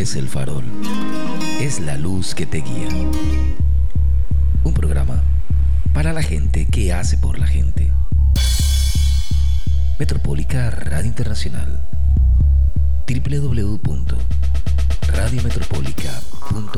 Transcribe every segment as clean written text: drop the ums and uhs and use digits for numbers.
es El Farol, es la luz que te guía. Un programa para la gente que hace por la gente. Metropólica Radio Internacional. www.radiometropolica.com.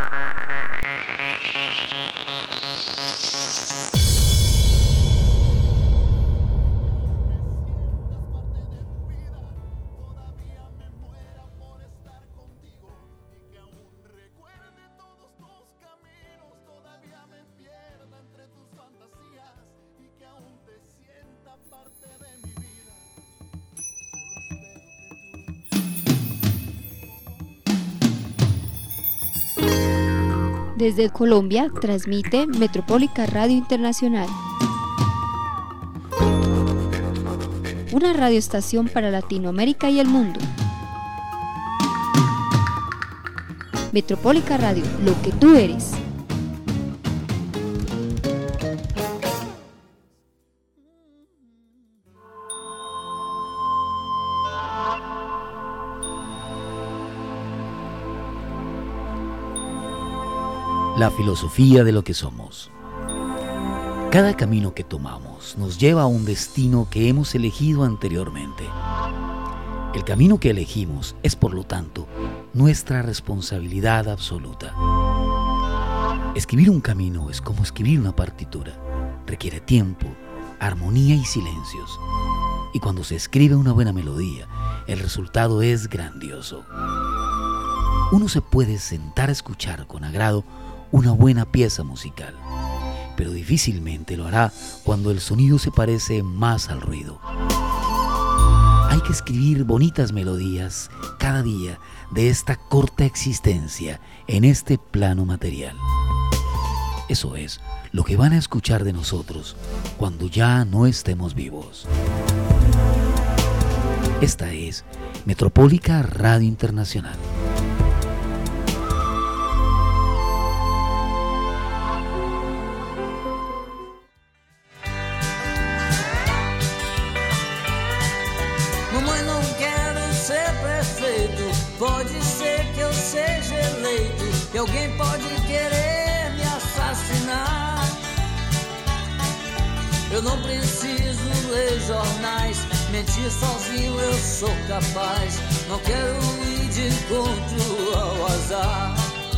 Desde Colombia transmite Metropólica Radio Internacional, una radioestación para Latinoamérica y el mundo. Metropólica Radio, lo que tú eres. La filosofía de lo que somos. Cada camino que tomamos nos lleva a un destino que hemos elegido anteriormente. El camino que elegimos es, por lo tanto, nuestra responsabilidad absoluta. Escribir un camino es como escribir una partitura. Requiere tiempo, armonía y silencios. Y cuando se escribe una buena melodía, el resultado es grandioso. Uno se puede sentar a escuchar con agrado una buena pieza musical, pero difícilmente lo hará cuando el sonido se parece más al ruido. Hay que escribir bonitas melodías cada día de esta corta existencia en este plano material. Eso es lo que van a escuchar de nosotros cuando ya no estemos vivos. Esta es Metropólica Radio Internacional. Pode ser que eu seja eleito, que alguém pode querer me assassinar. Eu não preciso ler jornais, mentir sozinho eu sou capaz. Não quero ir de encontro ao azar.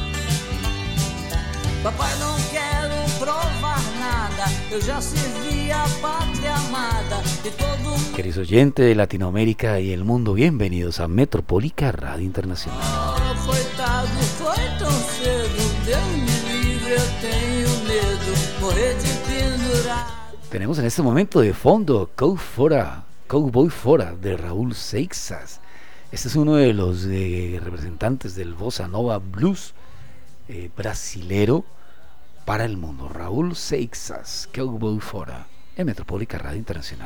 Papai, não quero provar nada, eu já servi a pátria amada de todo mundo. Queridos oyentes de Latinoamérica y el mundo, bienvenidos a Metropólica Radio Internacional. Coitado, foi tão cedo, Deus me livre, eu tenho medo, morrer de pendurar. Tenemos en este momento de fondo Cowboy Fora de Raúl Seixas. Este es uno de los representantes del Bossa Nova Blues brasilero para el mundo. Raúl Seixas, Cowboy Fora, en Metropólica Radio Internacional.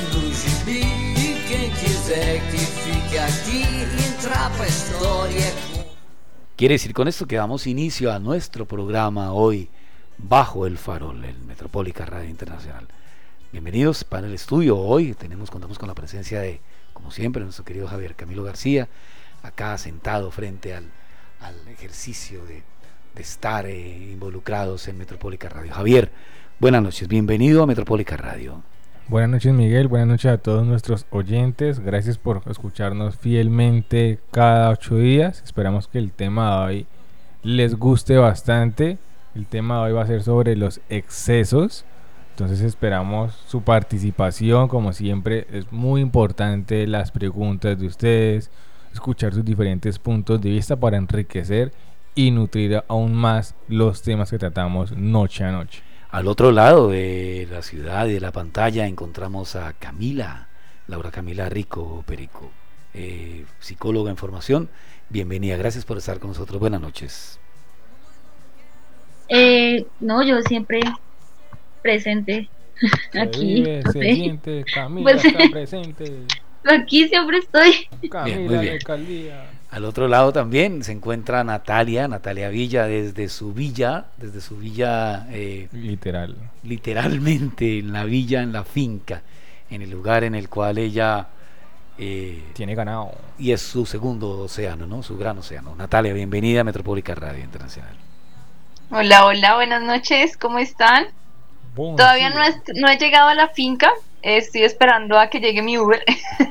Quiere decir con esto que damos inicio a nuestro programa hoy bajo el farol en Metropólica Radio Internacional. Bienvenidos para el estudio. Hoy contamos con la presencia de, como siempre, nuestro querido Javier Camilo García, acá sentado frente al ejercicio de estar involucrados en Metropólica Radio. Javier, buenas noches, bienvenido a Metropólica Radio. Buenas noches, Miguel, buenas noches a todos nuestros oyentes, gracias por escucharnos fielmente cada 8 días. Esperamos que el tema de hoy les guste bastante. El tema de hoy va a ser sobre los excesos, entonces esperamos su participación. Como siempre, es muy importante las preguntas de ustedes, escuchar sus diferentes puntos de vista para enriquecer y nutrir aún más los temas que tratamos noche a noche. Al otro lado de la ciudad y de la pantalla encontramos a Laura Camila Rico Perico, psicóloga en formación. Bienvenida, gracias por estar con nosotros. Buenas noches. No, yo siempre presente aquí. Se siente, Camila pues, está presente. Aquí siempre estoy. Camila de Alcaldía. Al otro lado también se encuentra Natalia Villa desde su villa literalmente en la villa, en la finca, en el lugar en el cual ella Tiene ganado. Y es su segundo océano, ¿no? Su gran océano. Natalia, bienvenida a Metropólica Radio Internacional. Hola, hola, buenas noches, ¿cómo están? Bon, Todavía sí. no he llegado a la finca, estoy esperando a que llegue mi Uber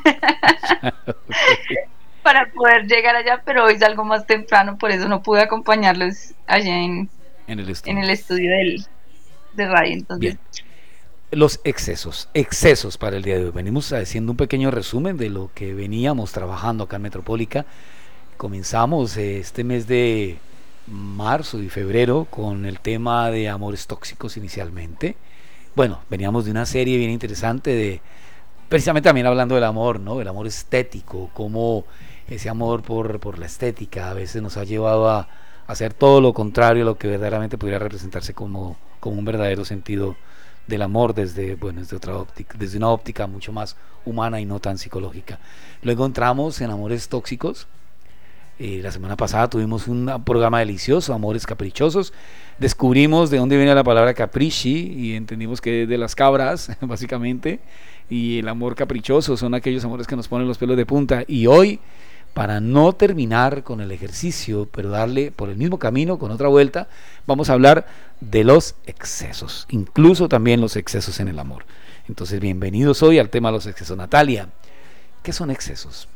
para poder llegar allá, pero hoy salgo más temprano, por eso no pude acompañarlos allá En el en estudio. el estudio de radio, entonces. Bien. Los excesos para el día de hoy. Venimos haciendo un pequeño resumen de lo que veníamos trabajando acá en Metropólica. Comenzamos este mes de marzo y febrero con el tema de amores tóxicos inicialmente. Bueno, veníamos de una serie bien interesante de, precisamente también hablando del amor, ¿no? El amor estético, cómo ese amor por la estética a veces nos ha llevado a hacer todo lo contrario a lo que verdaderamente pudiera representarse como un verdadero sentido del amor desde, bueno, desde otra óptica, desde una óptica mucho más humana y no tan psicológica. Luego entramos en amores tóxicos. La semana pasada tuvimos un programa delicioso, Amores Caprichosos. Descubrimos de dónde viene la palabra capricci y entendimos que es de las cabras, básicamente. Y el amor caprichoso son aquellos amores que nos ponen los pelos de punta. Y hoy, para no terminar con el ejercicio, pero darle por el mismo camino, con otra vuelta, vamos a hablar de los excesos, incluso también los excesos en el amor. Entonces, bienvenidos hoy al tema de los excesos. Natalia, ¿qué son excesos?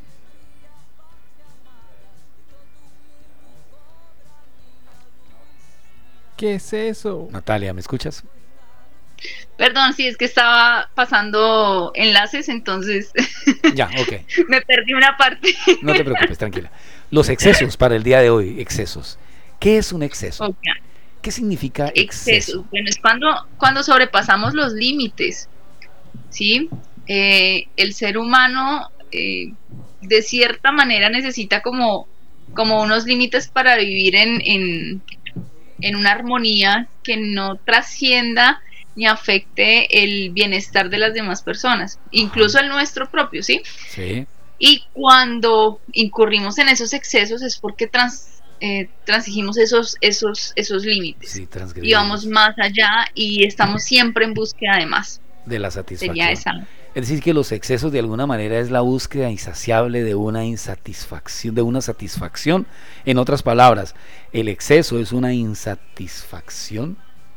¿Qué es eso? Natalia, ¿me escuchas? Perdón, sí, es que estaba pasando enlaces, entonces Ya, ok. me perdí una parte. No te preocupes, tranquila. Los excesos para el día de hoy, excesos. ¿Qué es un exceso? Ok. ¿Qué significa exceso? Excesos. Bueno, es cuando sobrepasamos los límites, ¿sí? El ser humano, de cierta manera, necesita como unos límites para vivir en una armonía que no trascienda ni afecte el bienestar de las demás personas, incluso el nuestro propio, ¿sí? Sí. Y cuando incurrimos en esos excesos es porque transigimos esos límites. Sí, Y vamos más allá y estamos siempre en búsqueda de más. de la satisfacción. Sería esa. Es decir, que los excesos de alguna manera es la búsqueda insaciable de una insatisfacción, de una satisfacción. En otras palabras, el exceso es una insatisfacción.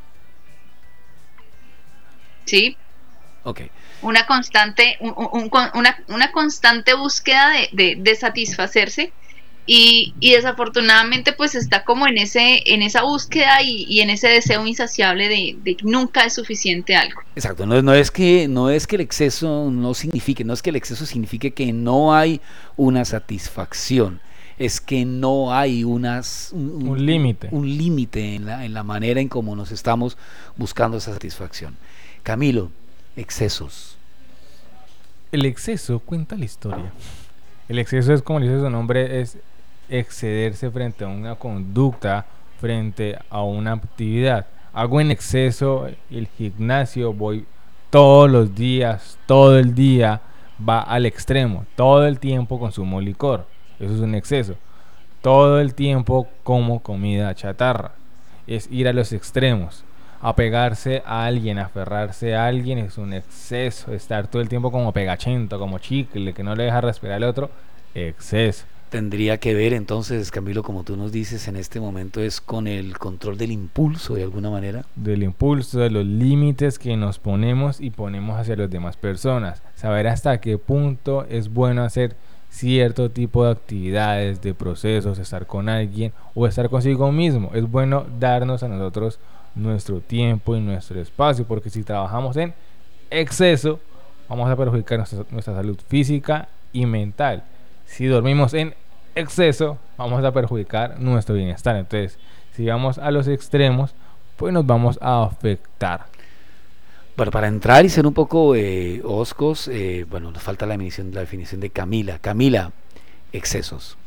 Sí. Ok. Una constante, una constante búsqueda de satisfacerse. Y desafortunadamente pues está como en esa búsqueda y en ese deseo insaciable de que nunca es suficiente algo. Exacto, no es que el exceso no signifique, no es que el exceso signifique que no hay una satisfacción, es que no hay un límite en la manera en cómo nos estamos buscando esa satisfacción. Camilo, excesos. El exceso cuenta la historia. El exceso es, como dice su nombre, es excederse frente a una conducta, frente a una actividad. Hago en exceso el gimnasio, voy todos los días, todo el día, va al extremo, todo el tiempo consumo licor, eso es un exceso. Todo el tiempo como comida chatarra, es ir a los extremos. Apegarse a alguien, aferrarse a alguien es un exceso. Estar todo el tiempo como pegachento, como chicle, que no le deja respirar al otro, exceso. Tendría que ver entonces, Camilo, como tú nos dices en este momento, es con el control del impulso de alguna manera. Del impulso, de los límites que nos ponemos y ponemos hacia las demás personas. Saber hasta qué punto es bueno hacer cierto tipo de actividades, de procesos, estar con alguien o estar consigo mismo. Es bueno darnos a nosotros nuestro tiempo y nuestro espacio, porque si trabajamos en exceso vamos a perjudicar nuestra salud física y mental. Si dormimos en exceso vamos a perjudicar nuestro bienestar. Entonces, si vamos a los extremos, pues nos vamos a afectar. Bueno, para entrar y ser un poco oscos, bueno, nos falta la definición de Camila. Camila, excesos.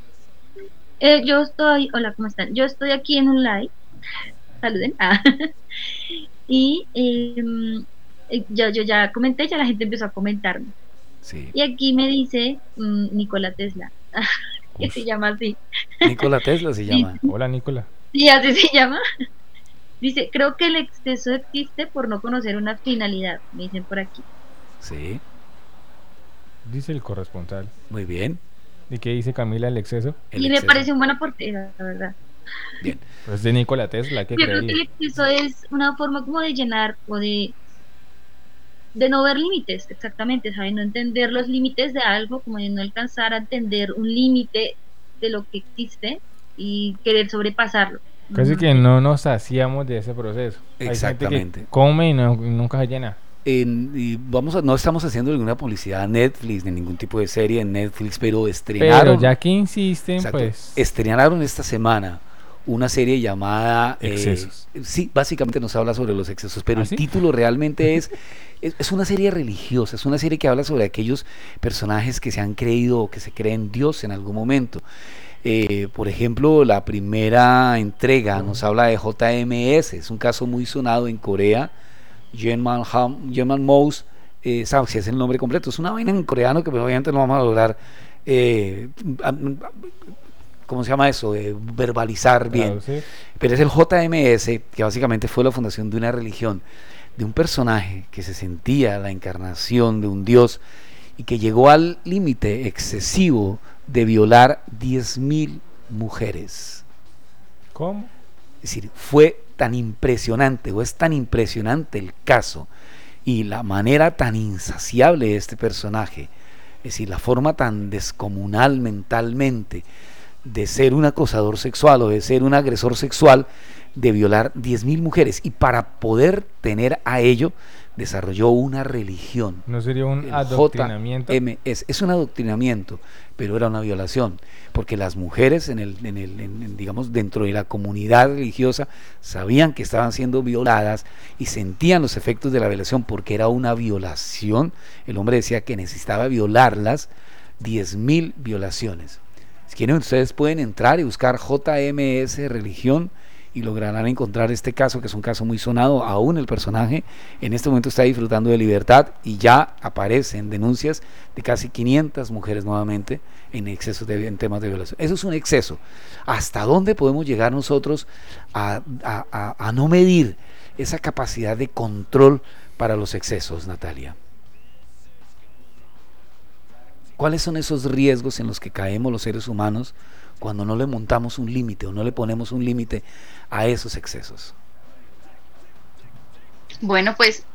Hola, ¿cómo están? Yo estoy aquí en un live, saluden. Y yo ya comenté, ya la gente empezó a comentarme. Sí. Y aquí me dice Nikola Tesla, que se llama así. Nikola Tesla se llama. Hola, Nicola. Sí, así se llama. Dice, creo que el exceso existe por no conocer una finalidad, me dicen por aquí. Sí. Dice el corresponsal. Muy bien. ¿Y qué dice Camila el exceso? El Y me exceso. parece un buen aporte, la verdad. Bien. Pues de Nikola Tesla, ¿qué Yo creo que creería? el exceso es una forma como de llenar o de no ver límites, exactamente, ¿sabes? No entender los límites de algo, como de no alcanzar a entender un límite de lo que existe y querer sobrepasarlo. Casi que no nos hacíamos de ese proceso. Hay gente Exactamente. que come y nunca se llena. Y no estamos haciendo ninguna publicidad a Netflix, ni ningún tipo de serie en Netflix, pero Pero estrenaron. ya que insisten, Exacto. pues... Estrenaron esta semana una serie llamada Excesos. Sí, básicamente nos habla sobre los excesos, pero ¿Ah, el sí? título realmente es una serie religiosa, es una serie que habla sobre aquellos personajes que se han creído o que se creen Dios en algún momento. Por ejemplo, la primera entrega nos habla de JMS, es un caso muy sonado en Corea. Jeonman Mouse, ¿sabes si es el nombre completo? Es una vaina en coreano que pues, obviamente no vamos a lograr, ¿cómo se llama eso? Verbalizar bien. Traducir. Pero es el JMS, que básicamente fue la fundación de una religión, de un personaje que se sentía la encarnación de un dios y que llegó al límite excesivo de violar 10.000 mujeres. ¿Cómo? Es decir, fue tan impresionante o es tan impresionante el caso y la manera tan insaciable de este personaje, es decir, la forma tan descomunal mentalmente de ser un acosador sexual o de ser un agresor sexual, de violar 10.000 mujeres, y para poder tener a ello desarrolló una religión. ¿No sería un El adoctrinamiento? JMS es un adoctrinamiento, pero era una violación, porque las mujeres digamos dentro de la comunidad religiosa sabían que estaban siendo violadas y sentían los efectos de la violación porque era una violación. El hombre decía que necesitaba violarlas, 10.000 violaciones. Si quieren, ustedes pueden entrar y buscar JMS religión y lograrán encontrar este caso, que es un caso muy sonado. Aún el personaje en este momento está disfrutando de libertad y ya aparecen denuncias de casi 500 mujeres nuevamente en temas de violación. Eso es un exceso. ¿Hasta dónde podemos llegar nosotros a no medir esa capacidad de control para los excesos, Natalia? ¿Cuáles son esos riesgos en los que caemos los seres humanos cuando no le montamos un límite o no le ponemos un límite a esos excesos? Bueno, pues,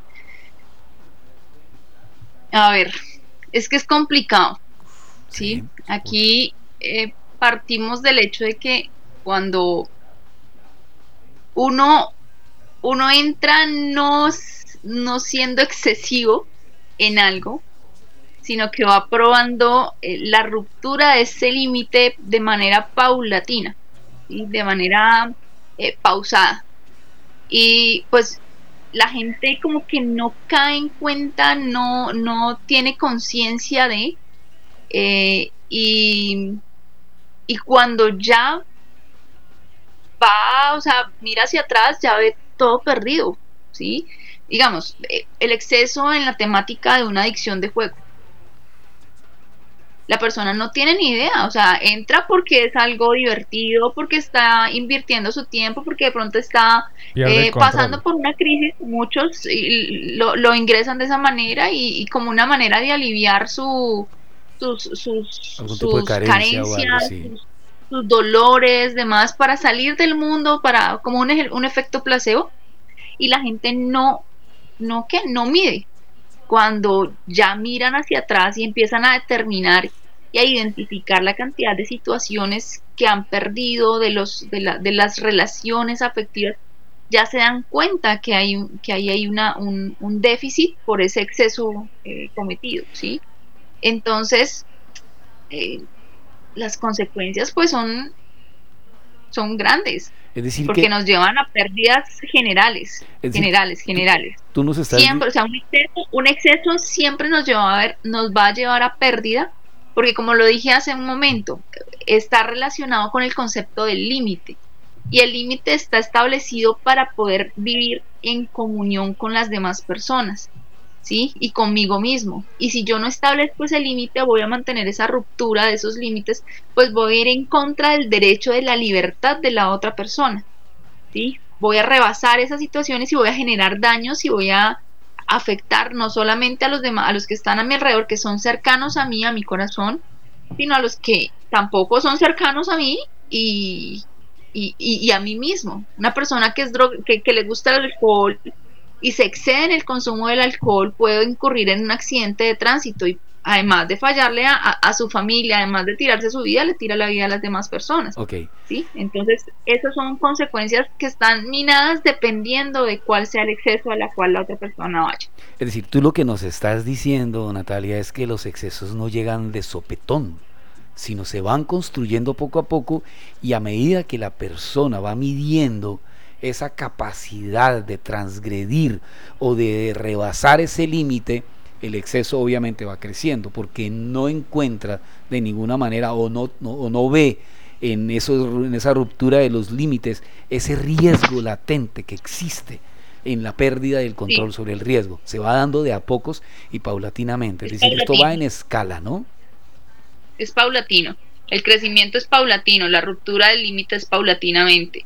a ver, es que es complicado, ¿sí? Aquí partimos del hecho de que cuando uno entra no siendo excesivo en algo, sino que va probando la ruptura de ese límite de manera paulatina, ¿sí? De manera pausada. Y pues la gente como que no cae en cuenta, no tiene conciencia de, y cuando ya va, o sea, mira hacia atrás, ya ve todo perdido, ¿sí? Digamos, el exceso en la temática de una adicción de juego. La persona no tiene ni idea, o sea, entra porque es algo divertido, porque está invirtiendo su tiempo, porque de pronto está pasando por una crisis, muchos lo ingresan de esa manera y como una manera de aliviar sus carencias, sus dolores, demás, para salir del mundo, para como un efecto placebo, y la gente no mide. Cuando ya miran hacia atrás y empiezan a determinar y a identificar la cantidad de situaciones que han perdido de las relaciones afectivas, ya se dan cuenta que hay un déficit por ese exceso cometido, ¿sí? Entonces, las consecuencias pues son grandes. Es decir, porque que nos llevan a pérdidas generales. Tú nos estás siempre, o sea, un exceso siempre nos va a llevar a pérdida, porque como lo dije hace un momento, está relacionado con el concepto del límite, y el límite está establecido para poder vivir en comunión con las demás personas, ¿sí? Y conmigo mismo. Y si yo no establezco ese límite, voy a mantener esa ruptura de esos límites, pues voy a ir en contra del derecho de la libertad de la otra persona, ¿sí? Voy a rebasar esas situaciones y voy a generar daños y voy a afectar no solamente a los demás, a los que están a mi alrededor, que son cercanos a mí, a mi corazón, sino a los que tampoco son cercanos a mí y a mí mismo. Una persona que es que le gusta el alcohol y se excede en el consumo del alcohol puede incurrir en un accidente de tránsito y además de fallarle a su familia, además de tirarse su vida, le tira la vida a las demás personas. Ok. ¿Sí? Entonces, esas son consecuencias que están minadas dependiendo de cuál sea el exceso a la cual la otra persona vaya. Es decir, tú lo que nos estás diciendo, Natalia, es que los excesos no llegan de sopetón, sino se van construyendo poco a poco, y a medida que la persona va midiendo esa capacidad de transgredir o de rebasar ese límite, el exceso obviamente va creciendo, porque no encuentra de ninguna manera o no ve en esa ruptura de los límites ese riesgo latente que existe en la pérdida del control sobre el riesgo. Se va dando de a pocos y paulatinamente, es decir, esto va en escala, ¿no? Es paulatino, el crecimiento es paulatino, la ruptura del límite es paulatinamente.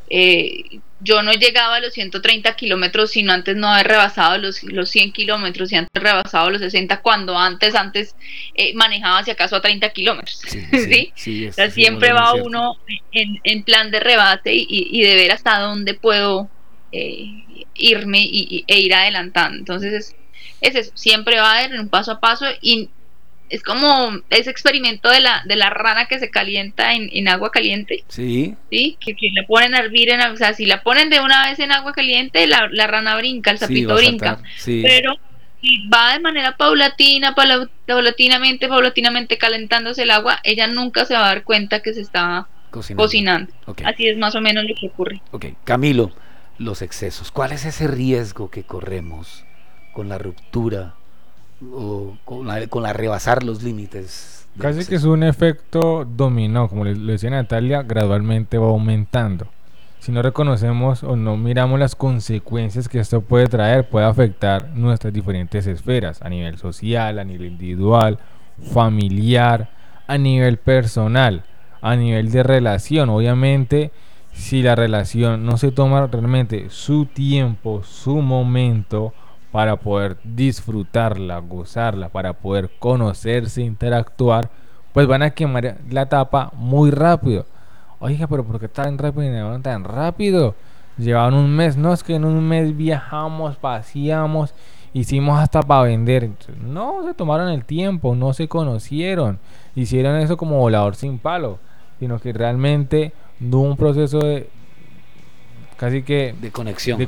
Yo no llegaba a los 130 kilómetros sino antes no haber rebasado los 100 kilómetros y antes rebasado los 60 cuando antes manejaba si acaso a 30 kilómetros. ¿Sí? O sea, siempre va uno en plan de rebate y de ver hasta dónde puedo irme e ir adelantando. Entonces es eso, siempre va a ir un paso a paso y es como ese experimento de la rana que se calienta en agua caliente. Sí. ¿Sí? Que la ponen a hervir, o sea, si la ponen de una vez en agua caliente, la rana brinca, el sapito brinca. Sí. Pero si va de manera paulatinamente calentándose el agua, ella nunca se va a dar cuenta que se está cocinando. Okay. Así es más o menos lo que ocurre. Ok, Camilo, los excesos. ¿Cuál es ese riesgo que corremos con la ruptura o con la rebasar los límites? Casi que es un efecto dominó, como le decía Natalia, gradualmente va aumentando. Si no reconocemos o no miramos las consecuencias que esto puede traer, puede afectar nuestras diferentes esferas, a nivel social, a nivel individual, familiar, a nivel personal, a nivel de relación. Obviamente, si la relación no se toma realmente su tiempo, su momento, para poder disfrutarla, gozarla, para poder conocerse, interactuar, pues van a quemar la etapa muy rápido. Oiga, pero ¿por qué tan rápido y no tan rápido? Llevaban un mes, no, es que en un mes viajamos, paseamos, hicimos hasta para vender. No, se tomaron el tiempo, no se conocieron, hicieron eso como volador sin palo, sino que realmente no hubo un proceso de casi que de conexión,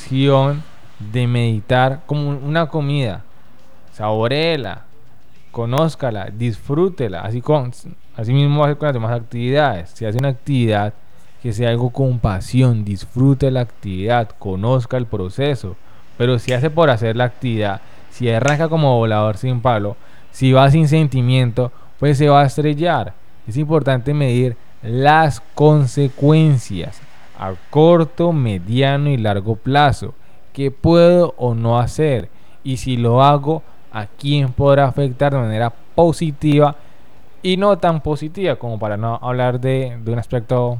de meditar, como una comida. Saboréela, conózcala, disfrútela. Así mismo va a ser con las demás actividades. Si hace una actividad, que sea algo con pasión, disfrute la actividad, conozca el proceso. Pero si hace por hacer la actividad, si arranca como volador sin palo, si va sin sentimiento, pues se va a estrellar. Es importante medir las consecuencias a corto, mediano y largo plazo. ¿Qué puedo o no hacer? Y si lo hago, ¿a quién podrá afectar de manera positiva y no tan positiva, como para no hablar de un aspecto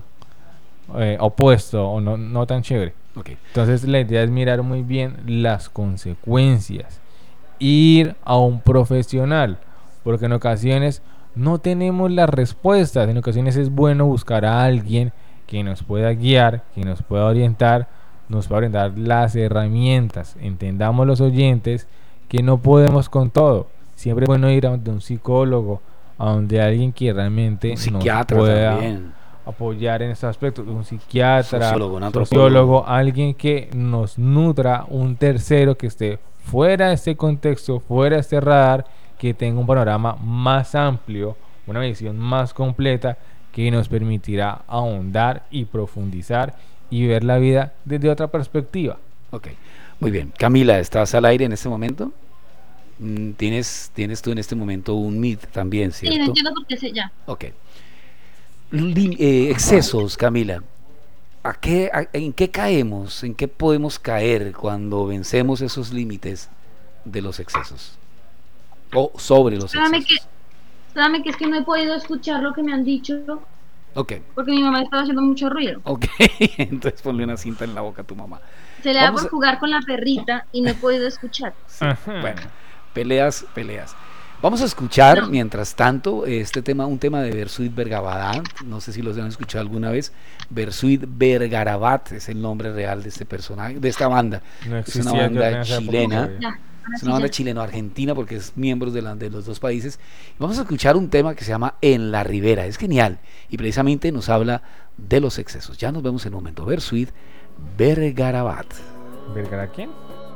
opuesto o no tan chévere? Okay. Entonces la idea es mirar muy bien las consecuencias, ir a un profesional, porque en ocasiones no tenemos las respuestas. En ocasiones es bueno buscar a alguien que nos pueda guiar, que nos pueda orientar, nos va a brindar las herramientas. Entendamos los oyentes que no podemos con todo. Siempre es bueno ir a donde un psicólogo, a donde alguien que realmente nos pueda también apoyar en estos aspectos. Un psiquiatra, sociólogo, alguien que nos nutra, un tercero que esté fuera de este contexto, fuera de este radar, que tenga un panorama más amplio, una visión más completa, que nos permitirá ahondar y profundizar y ver la vida desde otra perspectiva. Ok, muy bien. Camila, ¿estás al aire en este momento? ¿Tienes tú en este momento un Meet también, cierto? Sí, no entiendo por qué sé ya. Ok. Excesos, Camila. ¿En qué caemos? ¿En qué podemos caer cuando vencemos esos límites de los excesos? O sobre los excesos. Espérame que es que no he podido escuchar lo que me han dicho. Okay. Porque mi mamá estaba haciendo mucho ruido. Ok, entonces ponle una cinta en la boca a tu mamá. Se le da Vamos por a- jugar con la perrita y no he podido escuchar. Ajá. Bueno, peleas. Vamos a escuchar, No. mientras tanto, un tema de Bersuit Vergarabat. No sé si los han escuchado alguna vez. Bersuit Vergarabat es el nombre real de este personaje, de esta banda. No Es una existía yo banda en esa época chilena. todavía. Ya, ahora Es sí una banda ya. chileno-argentina porque es miembros de los dos países. Vamos a escuchar un tema que se llama En la Ribera. Es genial y precisamente nos habla de los excesos. Ya nos vemos en un momento. Bersuit Vergarabat. ¿Vergara quién?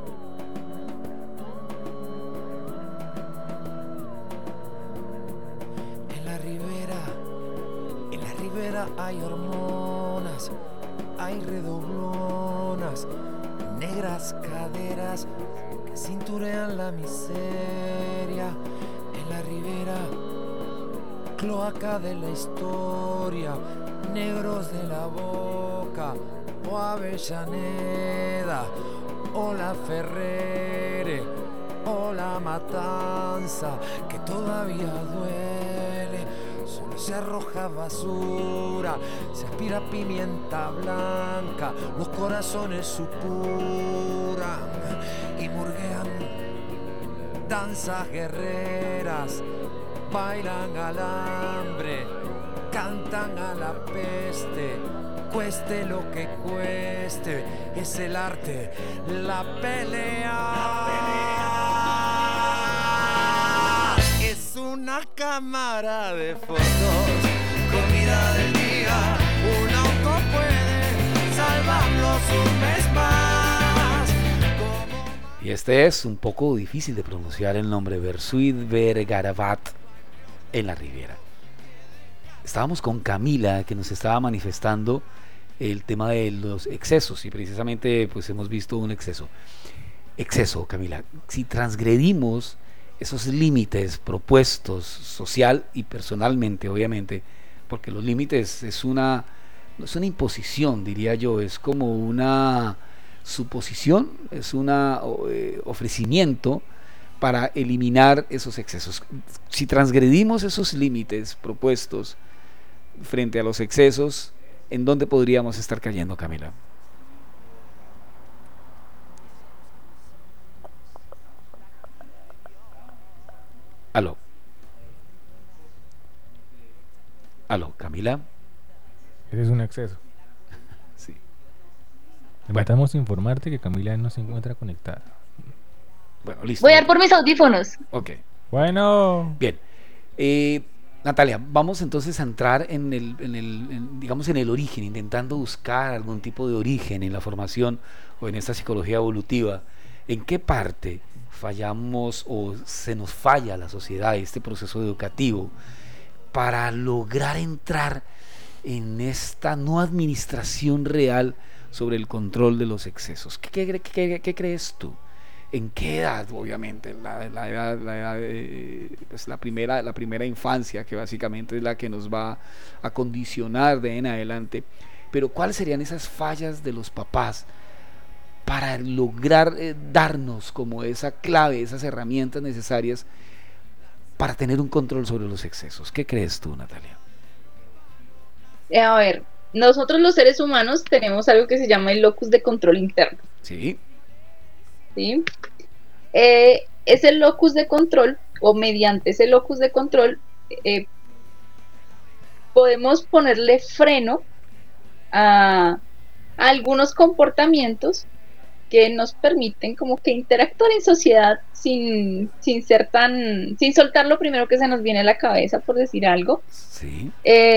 En la ribera hay hormonas, hay redoblonas, negras caderas que cinturean la miseria. En la ribera, cloaca de la historia, negros de la boca, o Avellaneda, o la Ferrere, o la Matanza, que todavía duele. Solo se arroja basura, se aspira pimienta blanca, los corazones supuran y murguean. Danzas guerreras, bailan al hambre, cantan a la peste, cueste lo que cueste, es el arte, la pelea. Es una cámara de fotos, comida del día, un auto puede salvarlos un mes más. Y este es un poco difícil de pronunciar el nombre, Bersuit Vergarabat, En la Riviera. Estábamos con Camila, que nos estaba manifestando el tema de los excesos, y precisamente pues hemos visto un exceso. Exceso, Camila, si transgredimos esos límites propuestos social y personalmente, obviamente, porque los límites no es una imposición, diría yo, es como una suposición, es un ofrecimiento para eliminar esos excesos. Si transgredimos esos límites propuestos frente a los excesos, ¿en dónde podríamos estar cayendo, Camila? Aló. Aló, Camila. Ese es un exceso. Sí. Intentamos informarte que Camila no se encuentra conectada. Bueno, listo. Voy a ir por mis audífonos. Ok. Bueno. Bien. Natalia, vamos entonces a entrar digamos, en el origen, intentando buscar algún tipo de origen en la formación o en esta psicología evolutiva. ¿En qué parte fallamos o se nos falla la sociedad, este proceso educativo, para lograr entrar en esta no administración real sobre el control de los excesos? ¿Qué crees tú? ¿En qué edad? Obviamente, la edad pues la primera infancia, que básicamente es la que nos va a condicionar de ahí en adelante. Pero ¿cuáles serían esas fallas de los papás para lograr darnos como esa clave, esas herramientas necesarias para tener un control sobre los excesos? ¿Qué crees tú, Natalia? A ver, nosotros los seres humanos tenemos algo que se llama el locus de control interno. Sí. ¿Sí? Ese locus de control, o mediante ese locus de control, podemos ponerle freno a algunos comportamientos que nos permiten como que interactuar en sociedad sin soltar lo primero que se nos viene a la cabeza, por decir algo, Sí.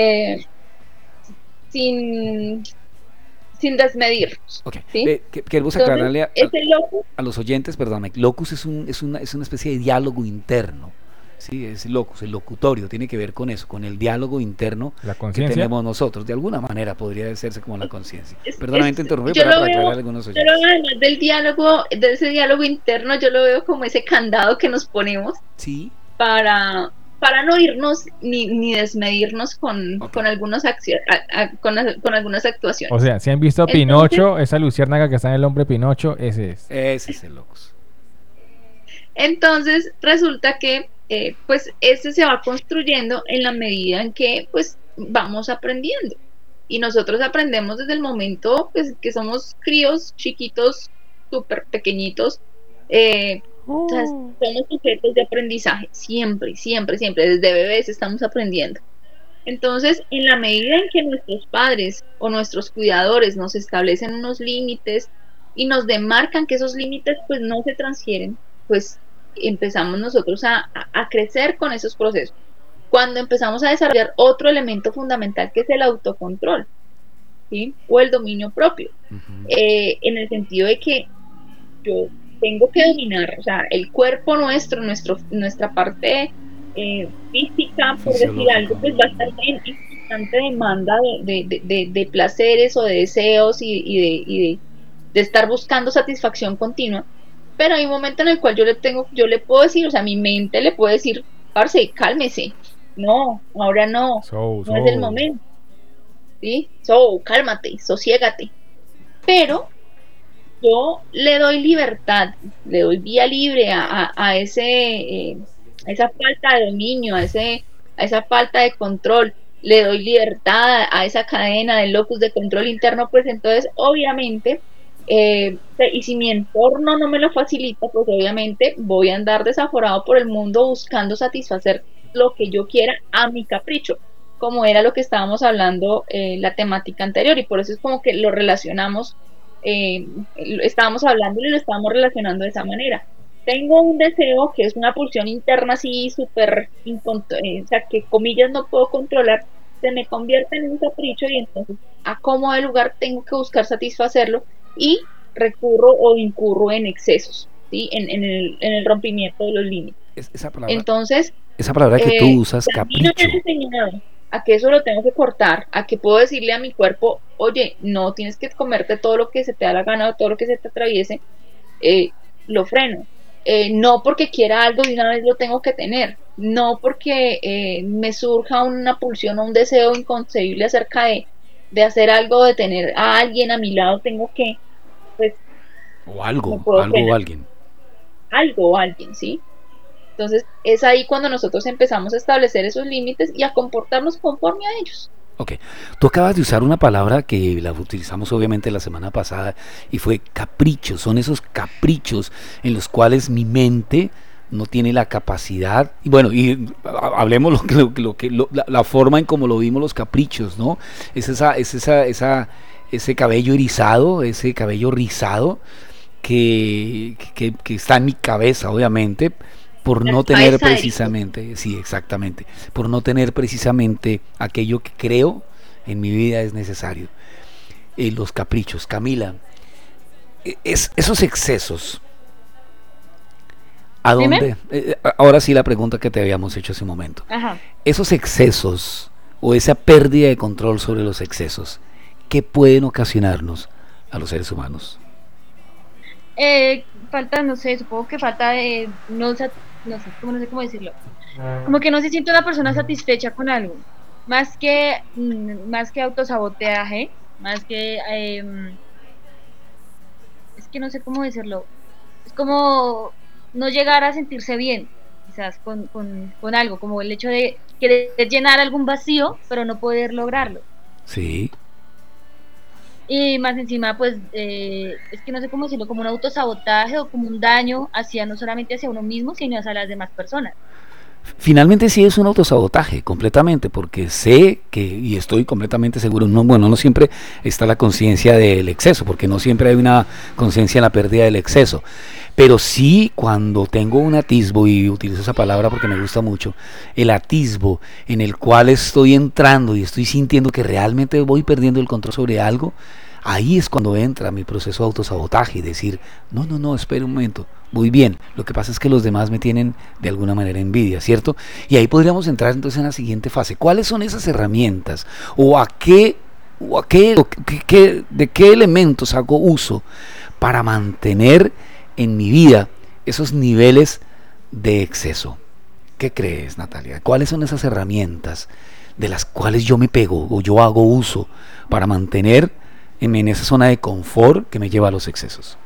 sin desmedirnos. Ok. ¿Sí? Queremos Entonces, aclararle ese locus a los oyentes, perdón, locus es una especie de diálogo interno. Sí, es locus, el locutorio, tiene que ver con eso, con el diálogo interno La que conciencia. tenemos nosotros. De alguna manera podría hacerse como la conciencia. Es- Perdóname, es- te interrumpí yo para lo aclarar veo- a algunos Pero oyentes. además de ese diálogo interno, yo lo veo como ese candado que nos ponemos Sí, para no irnos ni desmedirnos con Ok. algunas con algunas actuaciones. O sea, si han visto Entonces- Pinocho, esa luciérnaga que está en el hombre Pinocho, ese es. ese es el locus. Entonces resulta que pues ese se va construyendo en la medida en que pues vamos aprendiendo, Y nosotros aprendemos desde el momento pues, que somos críos, chiquitos, súper pequeñitos. O sea, somos sujetos de aprendizaje, siempre, siempre, siempre. Desde bebés estamos aprendiendo. Entonces, en la medida en que nuestros padres o nuestros cuidadores nos establecen unos límites y nos demarcan que esos límites pues no se transfieren, pues empezamos nosotros a crecer con esos procesos. Cuando empezamos a desarrollar otro elemento fundamental que es el autocontrol, ¿sí? O el dominio propio, en el sentido de que yo tengo que dominar, o sea, el cuerpo nuestra parte física, por decir algo, pues va a estar en constante demanda de placeres o de deseos de estar buscando satisfacción continua, pero hay un momento en el cual yo le puedo decir, o sea, mi mente le puede decir, parce, cálmese, no, ahora no, no es el momento, ¿sí? Cálmate, sosiégate, pero yo le doy libertad, le doy vía libre a esa falta de dominio, a esa falta de control, le doy libertad a esa cadena de locus de control interno, pues entonces obviamente, y si mi entorno no me lo facilita, pues obviamente voy a andar desaforado por el mundo buscando satisfacer lo que yo quiera a mi capricho, como era lo que estábamos hablando la temática anterior, y por eso es como que lo relacionamos, estábamos hablando y lo estábamos relacionando de esa manera. Tengo un deseo que es una pulsión interna así súper, o sea, que comillas no puedo controlar, se me convierte en un capricho y entonces a como de lugar tengo que buscar satisfacerlo y recurro o incurro en excesos, ¿sí? En el rompimiento de los límites. Entonces, esa palabra que tú usas, capricho. A mí no me he enseñado a que eso lo tengo que cortar, a que puedo decirle a mi cuerpo, oye, no tienes que comerte todo lo que se te da la gana o todo lo que se te atraviese, lo freno. No porque quiera algo de una vez lo tengo que tener, no porque me surja una pulsión o un deseo inconcebible acerca de hacer algo, de tener a alguien a mi lado, tengo que, pues, o algo o alguien. Algo o alguien, ¿sí? Entonces es ahí cuando nosotros empezamos a establecer esos límites y a comportarnos conforme a ellos. Ok, tú acabas de usar una palabra que la utilizamos obviamente la semana pasada y fue caprichos. Son esos caprichos en los cuales mi mente no tiene la capacidad, y bueno, y hablemos la forma en cómo lo vimos los caprichos, ¿no? Es ese cabello erizado, ese cabello rizado que está en mi cabeza, obviamente, por no tener precisamente, sí, exactamente, por no tener precisamente aquello que creo en mi vida es necesario. Los caprichos, Camila, esos excesos, ¿a dónde? Ahora sí la pregunta que te habíamos hecho hace un momento. Ajá. Esos excesos o esa pérdida de control sobre los excesos, ¿qué pueden ocasionarnos a los seres humanos? Falta, no sé, supongo que falta de, no sé cómo decirlo, como que no se siente una persona satisfecha con algo, más que autosaboteaje, más que es que no sé cómo decirlo, es como no llegar a sentirse bien, quizás con algo, como el hecho de querer llenar algún vacío, pero no poder lograrlo. Sí. Y más encima, pues, es que no sé cómo decirlo, como un autosabotaje o como un daño no solamente hacia uno mismo, sino hacia las demás personas. Finalmente sí es un autosabotaje, completamente, porque sé que, y estoy completamente seguro, no siempre está la conciencia del exceso, porque no siempre hay una conciencia en la pérdida del exceso, pero sí cuando tengo un atisbo, y utilizo esa palabra porque me gusta mucho, el atisbo en el cual estoy entrando y estoy sintiendo que realmente voy perdiendo el control sobre algo, ahí es cuando entra mi proceso de autosabotaje y decir, no, espere un momento, voy bien, lo que pasa es que los demás me tienen de alguna manera envidia, ¿cierto? Y ahí podríamos entrar entonces en la siguiente fase. ¿Cuáles son esas herramientas? ¿De qué elementos hago uso para mantener en mi vida esos niveles de exceso? ¿Qué crees, Natalia? ¿Cuáles son esas herramientas de las cuales yo me pego o yo hago uso para mantener en esa zona de confort que me lleva a los excesos?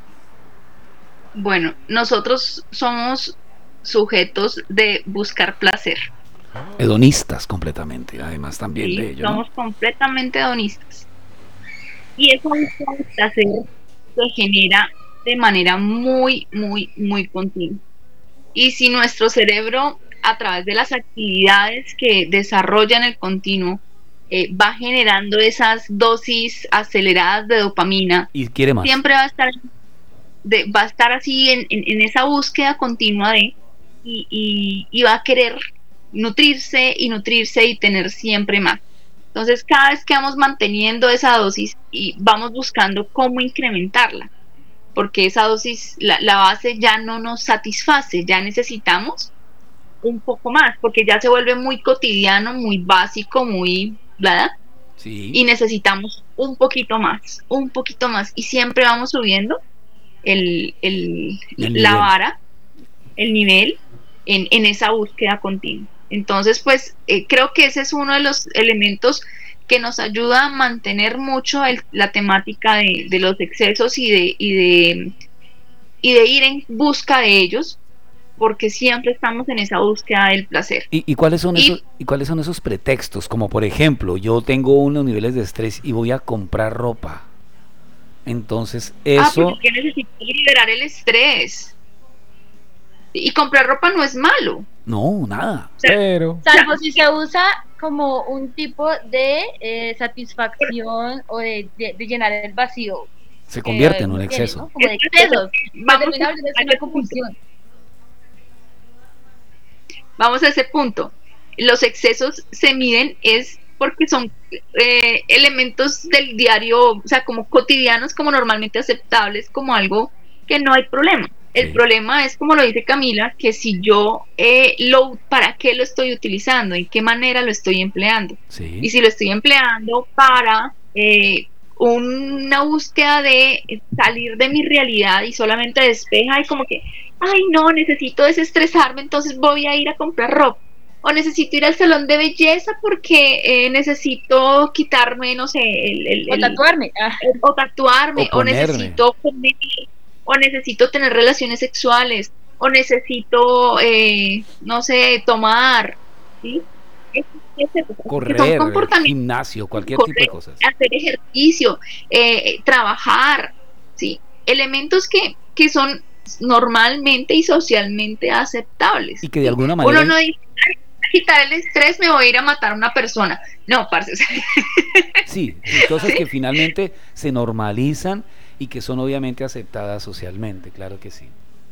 Bueno, nosotros somos sujetos de buscar placer, Hedonistas completamente, además también ¿sí? de ello, ¿no? Somos completamente hedonistas. Y esa búsqueda de placer se genera de manera muy, muy, muy continua. Y si nuestro cerebro, a través de las actividades que desarrolla en el continuo, va generando esas dosis aceleradas de dopamina, Y quiere más. siempre va a estar así en esa búsqueda continua y va a querer nutrirse y nutrirse y tener siempre más. Entonces, cada vez que vamos manteniendo esa dosis y vamos buscando cómo incrementarla, porque esa dosis, la base ya no nos satisface, ya necesitamos un poco más, porque ya se vuelve muy cotidiano, muy básico, muy, ¿verdad? Sí. Y necesitamos un poquito más, y siempre vamos subiendo la nivel. vara, el nivel, en esa búsqueda continua. Entonces, pues creo que ese es uno de los elementos que nos ayuda a mantener mucho la temática de los excesos y de ir en busca de ellos, porque siempre estamos en esa búsqueda del placer. ¿Y cuáles son esos pretextos? Como por ejemplo, yo tengo unos niveles de estrés y voy a comprar ropa. Entonces, eso... porque necesito liberar el estrés. Y comprar ropa no es malo. No, nada. Pero Salvo si se usa como un tipo de satisfacción o de llenar el vacío. Se convierte en un uno tiene, exceso. ¿no? Como de excesos. Es una confusión. Vamos a ese punto. Los excesos se miden es porque son elementos del diario, o sea, como cotidianos, como normalmente aceptables, como algo que no hay problema. El Sí. problema es, como lo dice Camila, que si yo ¿para qué lo estoy utilizando? ¿En qué manera lo estoy empleando? Sí. Y si lo estoy empleando para una búsqueda de salir de mi realidad y solamente despeja y como que, ay no, necesito desestresarme, entonces voy a ir a comprar ropa. O necesito ir al salón de belleza porque necesito quitarme, no sé, O tatuarme. o tatuarme, O o ponerme. necesito comer, o necesito tener relaciones sexuales, o necesito, no sé, tomar, ¿sí? Correr, Son comportamientos, gimnasio, cualquier correr, tipo de cosas. hacer ejercicio, trabajar, ¿sí? Elementos que son normalmente y socialmente aceptables. Y que de alguna manera... Uno no dice, "Ay, para quitar el estrés me voy a ir a matar a una persona". No, parce. Sí, cosas que finalmente se normalizan y que son obviamente aceptadas socialmente, claro que sí.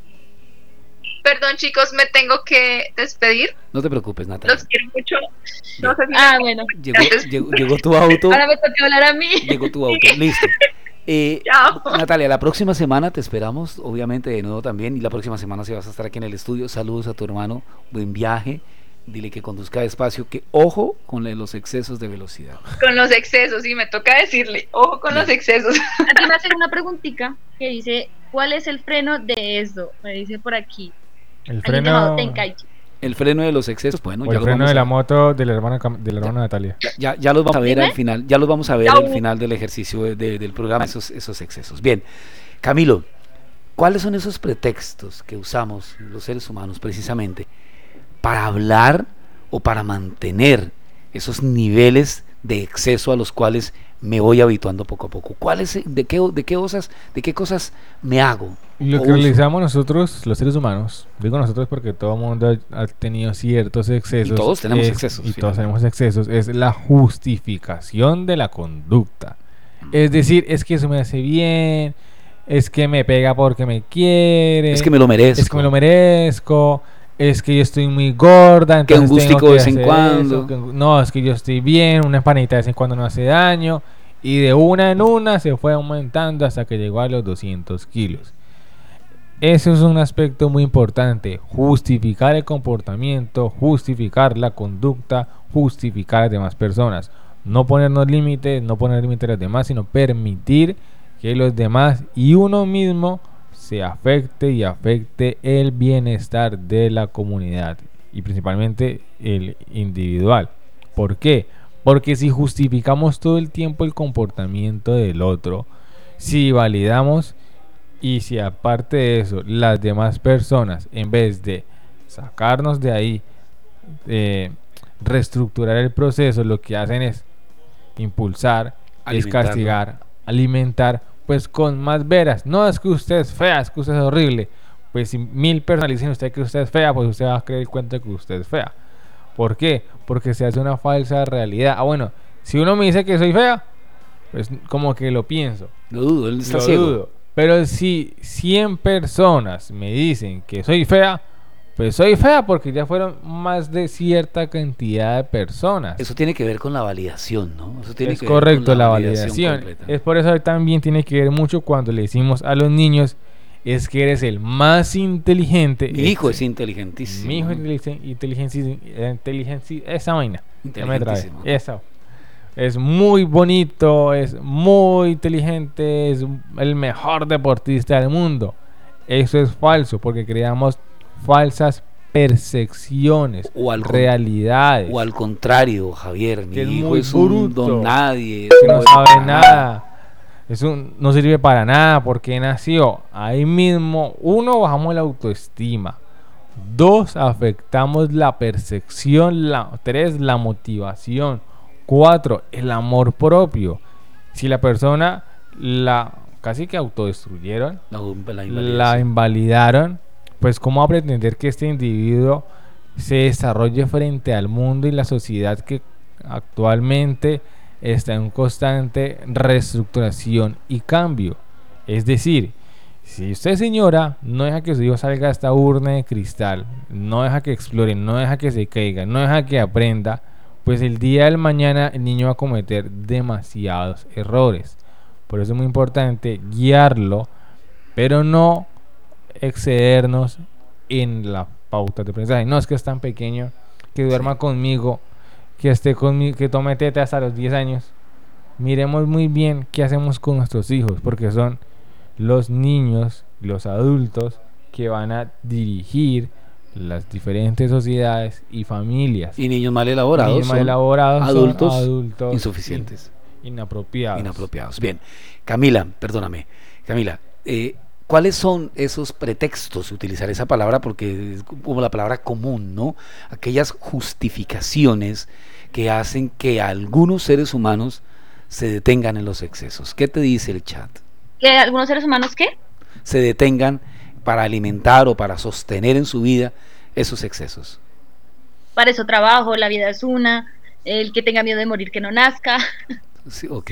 Perdón, chicos, me tengo que despedir. No te preocupes, Natalia. Los quiero mucho. No sé si Bueno. Llegó tu auto. Ahora me toca hablar a mí. Llegó tu auto, listo. Chao. Natalia, la próxima semana te esperamos, obviamente de nuevo también, y la próxima semana si vas a estar aquí en el estudio. Saludos a tu hermano, buen viaje, dile que conduzca despacio, que ojo con los excesos de velocidad. Con los excesos, sí, me toca decirle, ojo con los excesos. Aquí me hacen una preguntita que dice, ¿cuál es el freno de esto? Me dice por aquí. el Alguien llamado freno, Tenkaichi. El freno de los excesos, bueno, o ya el lo freno vamos de a- la moto de la hermana Natalia. ya los vamos a ver ¿Dime? al final, ya los vamos a ver Ya al hubo. final del ejercicio del programa, esos excesos. Bien, Camilo, ¿cuáles son esos pretextos que usamos los seres humanos precisamente para hablar o para mantener esos niveles de exceso a los cuales me voy habituando poco a poco? ¿De qué cosas me hago? Lo o que uso? realizamos nosotros, los seres humanos, digo nosotros porque todo el mundo ha tenido ciertos excesos. Y todos tenemos excesos, Y todos finalmente. tenemos excesos, es la justificación de la conducta. Es decir, es que eso me hace bien, es que me pega porque me quiere, Es que me lo merezco. es que me lo merezco, es que yo estoy muy gorda, Que un entonces tengo gustico que de vez en hacer cuando. no, es que yo estoy bien, una empanita de vez en cuando no hace daño. Y de una en una se fue aumentando hasta que llegó a los 200 kilos. Eso es un aspecto muy importante. Justificar el comportamiento, justificar la conducta, justificar a las demás personas. No ponernos límites, no poner límites a los demás, sino permitir que los demás y uno mismo se afecte y afecte el bienestar de la comunidad y principalmente el individual. ¿Por qué? Porque si justificamos todo el tiempo el comportamiento del otro, si validamos y si aparte de eso las demás personas, en vez de sacarnos de ahí reestructurar el proceso, lo que hacen es impulsar, es castigar, alimentar, pues con más veras. No es que usted es fea, es que usted es horrible. Pues si 1000 personas le dicen a usted que usted es fea, pues usted va a creer el cuento de que usted es fea. ¿Por qué? Porque se hace una falsa realidad. Ah, bueno, si uno me dice que soy fea, pues como que lo pienso. Lo dudo, él está Lo ciego. dudo. Pero si 100 personas me dicen que soy fea, pues soy fea porque ya fueron más de cierta cantidad de personas. Eso tiene que ver con la validación, ¿no? Eso tiene Es que ver correcto, con la validación. completa. Es por eso que también tiene que ver mucho cuando le decimos a los niños, es que eres el más inteligente. Mi hijo es inteligentísimo. Mi hijo es inteligencia, esa vaina. Ya me trae. Inteligentísimo. Eso. Es muy bonito, es muy inteligente, es el mejor deportista del mundo. Eso es falso porque creamos falsas percepciones, realidades. O al contrario, Javier, mi Que es hijo muy es un bruto, don nadie. que no es sabe para nada. No sirve para nada porque nació. Ahí mismo, 1, bajamos la autoestima. 2, afectamos la percepción. 3, la motivación. 4, el amor propio. Si la persona la casi que autodestruyeron, la invalidaron, pues cómo va a pretender que este individuo se desarrolle frente al mundo y la sociedad que actualmente está en constante reestructuración y cambio. Es decir, si usted, señora, no deja que su hijo salga a esta urna de cristal, no deja que explore, no deja que se caiga, no deja que aprenda, pues el día del mañana el niño va a cometer demasiados errores. Por eso es muy importante guiarlo, pero no excedernos en la pauta de aprendizaje. No, es que es tan pequeño, que duerma conmigo, que esté conmigo, que tome teta hasta los 10 años. Miremos muy bien qué hacemos con nuestros hijos, porque son los niños, los adultos que van a dirigir las diferentes sociedades y familias. Y niños mal elaborados, niños mal elaborados adultos, son adultos insuficientes, inapropiados. Bien, Camila, perdóname, Camila, ¿cuáles son esos pretextos, utilizar esa palabra porque es como la palabra común, ¿no? Aquellas justificaciones que hacen que algunos seres humanos se detengan en los excesos. ¿Qué te dice el chat? ¿Que algunos seres humanos qué? Se detengan para alimentar o para sostener en su vida esos excesos. Para eso trabajo, la vida es una, el que tenga miedo de morir que no nazca. Sí, ok.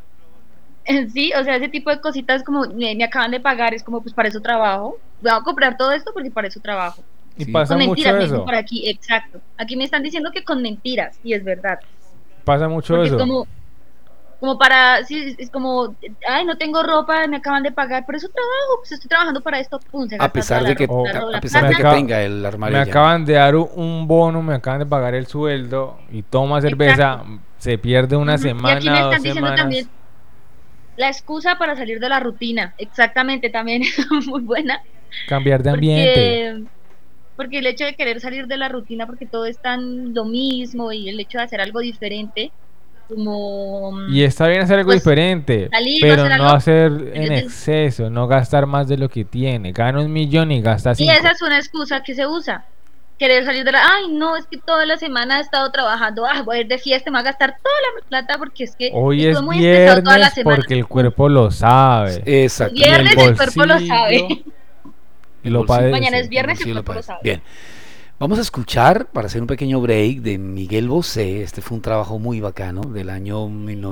Sí, o sea, ese tipo de cositas como me acaban de pagar, es como pues para eso trabajo, voy a comprar todo esto porque para eso trabajo. Y Sí. pasa Con mucho mentiras, me eso. dicen por aquí, exacto. Aquí me están diciendo que con mentiras, y es verdad. Pasa mucho Porque eso. es como para, sí, es como, ay, no tengo ropa, me acaban de pagar, por eso trabajo, pues estoy trabajando para esto, pum, se A gasta pesar toda de la que, ropa, toda la a pesar de que plata. tenga el armario Me lleno. acaban de dar un bono, me acaban de pagar el sueldo y toma cerveza, Exacto. se pierde una Ujú. Y semana, aquí me 2 están diciendo semanas. también la excusa para salir de la rutina, exactamente, también es muy buena. Cambiar de ambiente. Porque el hecho de querer salir de la rutina, porque todo es tan lo mismo, y el hecho de hacer algo diferente, como Y está bien hacer algo pues, diferente, salir, pero hacer no algo hacer en en vez de- exceso, no gastar más de lo que tiene. Gana 1 millón y gasta 5. y esa es una excusa que se usa. Querer salir de la, ay no, es que toda la semana he estado trabajando, voy a ir de fiesta, me voy a gastar toda la plata porque es que Hoy estuve es muy estresado toda la viernes semana. porque el cuerpo lo sabe. Exacto. Viernes y el el cuerpo lo bolsillo sabe. Y lo bolsillo. padece. Mañana es viernes y Sí, el lo cuerpo lo parece. sabe. Bien, vamos a escuchar, para hacer un pequeño break, de Miguel Bosé. Este fue un trabajo muy bacano del año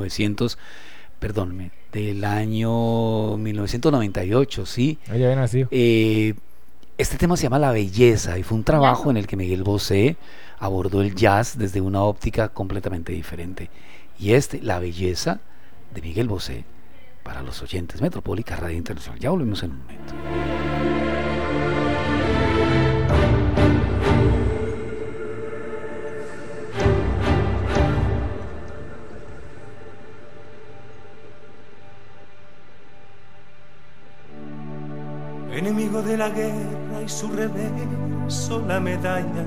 1998, ¿sí? Ya había nacido. Este tema se llama La Belleza y fue un trabajo en el que Miguel Bosé abordó el jazz desde una óptica completamente diferente. Y La Belleza, de Miguel Bosé, para los oyentes Metropólica Radio Internacional. Ya volvemos en un momento. Enemigo de la guerra y su reverso la medalla.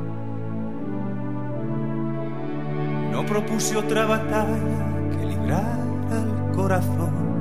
No propuse otra batalla que librar al corazón,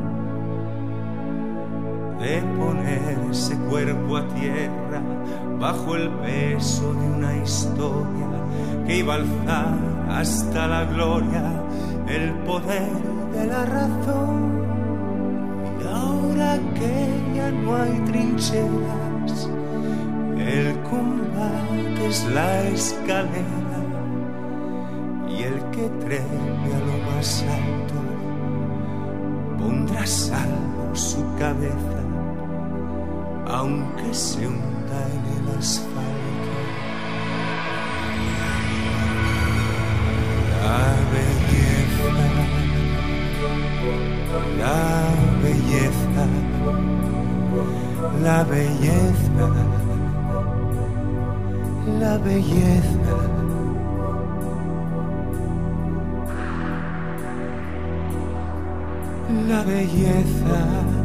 de poner ese cuerpo a tierra bajo el peso de una historia que iba a alzar hasta la gloria el poder de la razón. Y ahora que ya no hay trincheras, el combate es la escalera, y el que trepe a lo más alto pondrá a salvo su cabeza, aunque se hunda en el asfalto. La belleza, la belleza, la belleza, la belleza.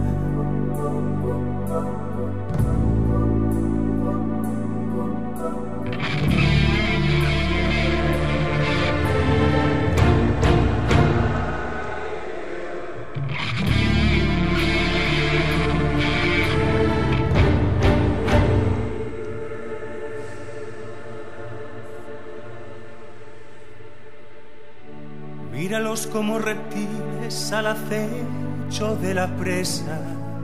Míralos como reptiles al acecho de la presa,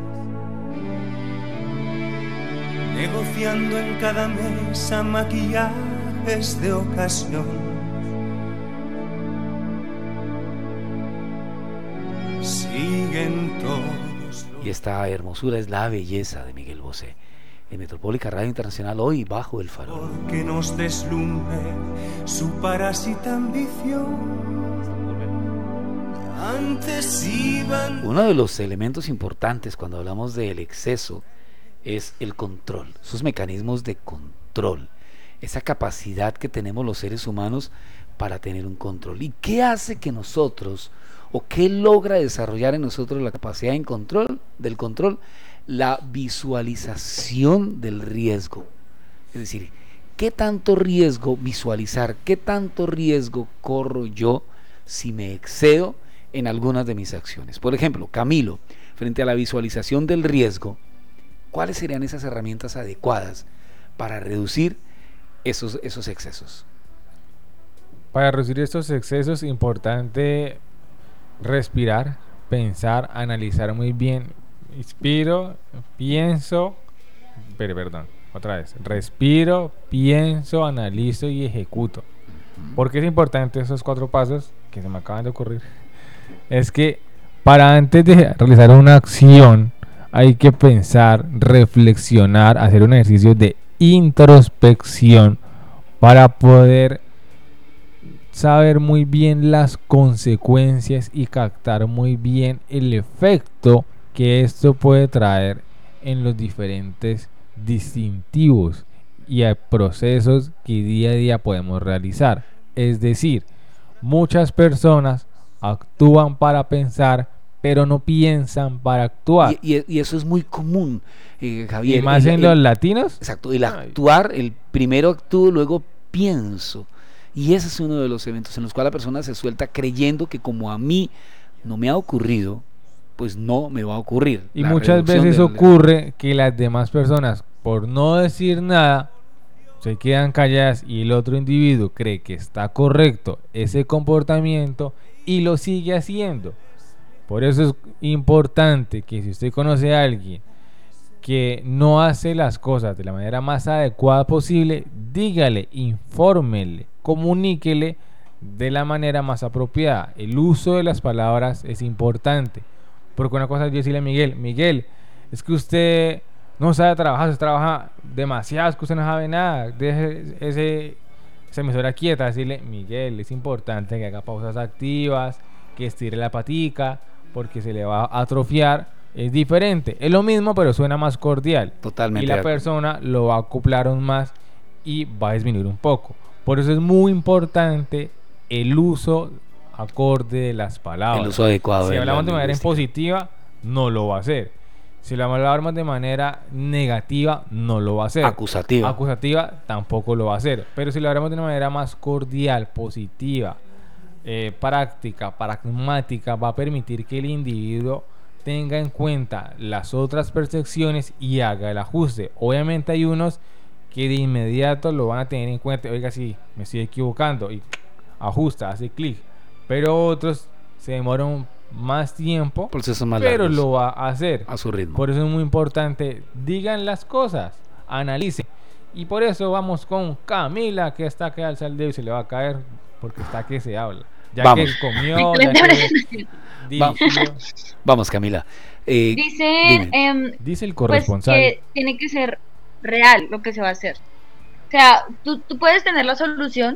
negociando en cada mesa maquillajes de ocasión. Siguen todos. Y esta hermosura es la belleza de Miguel Bosé. En Metropólica Radio Internacional, hoy bajo el farol. Porque nos deslumbre su parásita ambición. Antes iban. Uno de los elementos importantes cuando hablamos del exceso es el control, sus mecanismos de control, esa capacidad que tenemos los seres humanos para tener un control. ¿Y qué hace que nosotros, o qué logra desarrollar en nosotros la capacidad del control? La visualización del riesgo. Es decir, ¿qué tanto riesgo visualizar? ¿Qué tanto riesgo corro yo si me excedo en algunas de mis acciones? Por ejemplo, Camilo, frente a la visualización del riesgo, ¿cuáles serían esas herramientas adecuadas para reducir esos excesos? Para reducir estos excesos, importante respirar, pensar, analizar muy bien. Inspiro, pienso, respiro, pienso, analizo y ejecuto. ¿Por qué es importante esos 4 pasos que se me acaban de ocurrir? Es que para antes de realizar una acción hay que pensar, reflexionar, hacer un ejercicio de introspección para poder saber muy bien las consecuencias y captar muy bien el efecto que esto puede traer en los diferentes distintivos y procesos que día a día podemos realizar. Es decir, muchas personas actúan para pensar, pero no piensan para actuar. Y eso es muy común, Javier. Y más en los latinos. Exacto, el actuar, el primero actúo, luego pienso. Y ese es uno de los eventos en los cuales la persona se suelta creyendo que como a mí no me ha ocurrido, pues no me va a ocurrir. Y muchas veces ocurre que las demás personas, por no decir nada, se quedan calladas y el otro individuo cree que está correcto ese comportamiento y lo sigue haciendo. Por eso es importante que si usted conoce a alguien que no hace las cosas de la manera más adecuada posible, dígale, infórmele, comuníquele de la manera más apropiada. El uso de las palabras es importante. Porque una cosa es decirle a Miguel, es que usted no sabe trabajar, usted trabaja demasiado, es que usted no sabe nada, deje esa emisora quieta. Decirle, Miguel, es importante que haga pausas activas, que estire la patica, porque se le va a atrofiar. Es diferente, es lo mismo, pero suena más cordial. Totalmente. Y la persona lo va a acoplar aún más y va a disminuir un poco. Por eso es muy importante el uso acorde de las palabras. El uso adecuado. Si hablamos de manera impositiva, no lo va a hacer. Si lo hablamos de manera negativa, no lo va a hacer. Acusativa tampoco lo va a hacer. Pero si lo hablamos de una manera más cordial, positiva, práctica, pragmática, va a permitir que el individuo tenga en cuenta las otras percepciones y haga el ajuste. Obviamente hay unos que de inmediato lo van a tener en cuenta. Oiga, sí, me estoy equivocando, y ajusta, hace clic. Pero otros se demoran más tiempo, Procesos más pero largos, lo va a hacer a su ritmo. por eso es muy importante, digan las cosas, analicen. Y por eso vamos con Camila, que está que alza el dedo y se le va a caer, porque está que se habla. Ya Vamos. que comió, ya que dirigió. Vamos, Camila. Dice, dime. Dice el pues corresponsal. que tiene que ser real lo que se va a hacer. O sea, tú puedes tener la solución,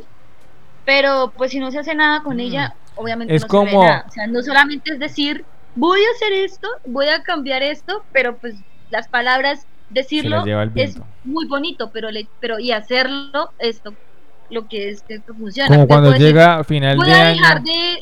pero pues si no se hace nada con ella, obviamente Es no como- se ve nada. O sea, no solamente es decir, voy a hacer esto, voy a cambiar esto, pero pues las palabras, decirlo lleva el es viento. muy bonito, pero y hacerlo esto, lo que es que esto funciona. Como Yo cuando puedo decir, llega final voy de a año. dejar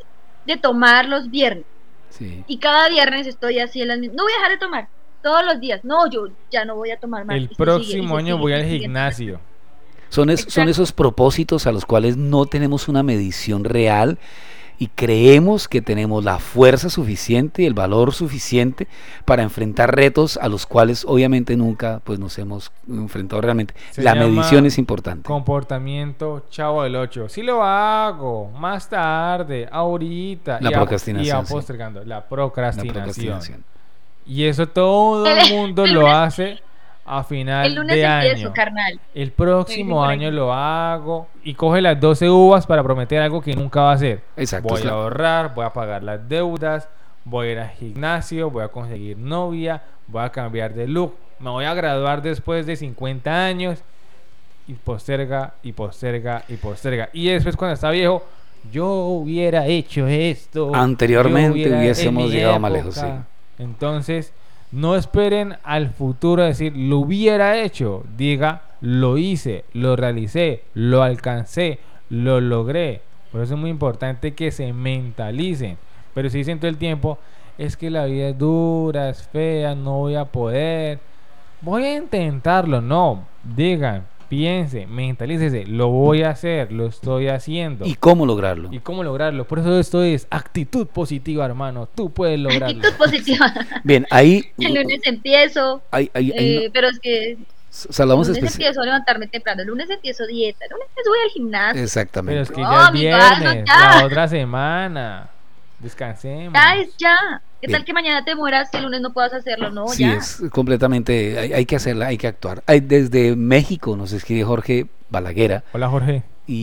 de tomar los viernes. Sí. Y cada viernes estoy así en las mismas. No voy a dejar de tomar todos los días. No, yo ya no voy a tomar más. El Y se próximo sigue, y se año sigue, voy y al se sigue. gimnasio. Son Exacto. esos propósitos a los cuales no tenemos una medición real y creemos que tenemos la fuerza suficiente y el valor suficiente para enfrentar retos a los cuales obviamente nunca pues nos hemos enfrentado realmente. Se La llama medición es importante. Comportamiento chavo del 8. Si lo hago más tarde, ahorita. La y procrastinación, Y sí. postergando. La La procrastinación. procrastinación. Y eso todo el mundo el lo lunes- hace a final El lunes de empiezo, año. carnal. El próximo por año ahí. lo hago y coge las 12 uvas para prometer algo que nunca va a hacer. Exacto, Voy es a la- ahorrar, voy a pagar las deudas, voy a ir al gimnasio, voy a conseguir novia, voy a cambiar de look, me voy a graduar después de 50 años y posterga y posterga y posterga. Y después cuando está viejo, yo hubiera hecho esto. Anteriormente yo hubiera- hubiésemos en mi llegado más lejos, época. Entonces, no esperen al futuro a decir, lo hubiera hecho. Diga, lo hice, lo realicé, lo alcancé, lo logré. Por eso es muy importante que se mentalicen. Pero si dicen todo el tiempo, es que la vida es dura, es fea, no voy a poder. Voy a intentarlo. No, digan, piense, mentalícese, lo voy a hacer, lo estoy haciendo. ¿Y cómo lograrlo? ¿Y cómo lograrlo? Por eso esto es actitud positiva, hermano. Tú puedes lograrlo. Actitud positiva. Bien, ahí El lunes empiezo, pero es que el saludamos lunes especial. empiezo a levantarme temprano, el lunes empiezo dieta, el lunes voy al gimnasio. Pero Exactamente. es que No, ya es amigo, hazlo viernes, ya. la otra semana. Descansemos. Ya es ya. ¿Qué Bien. tal que mañana te mueras y el lunes no puedas hacerlo? No, Sí, ya. es completamente, hay que hacerla, hay que actuar. Desde México nos escribe Jorge Balaguera Hola, Jorge.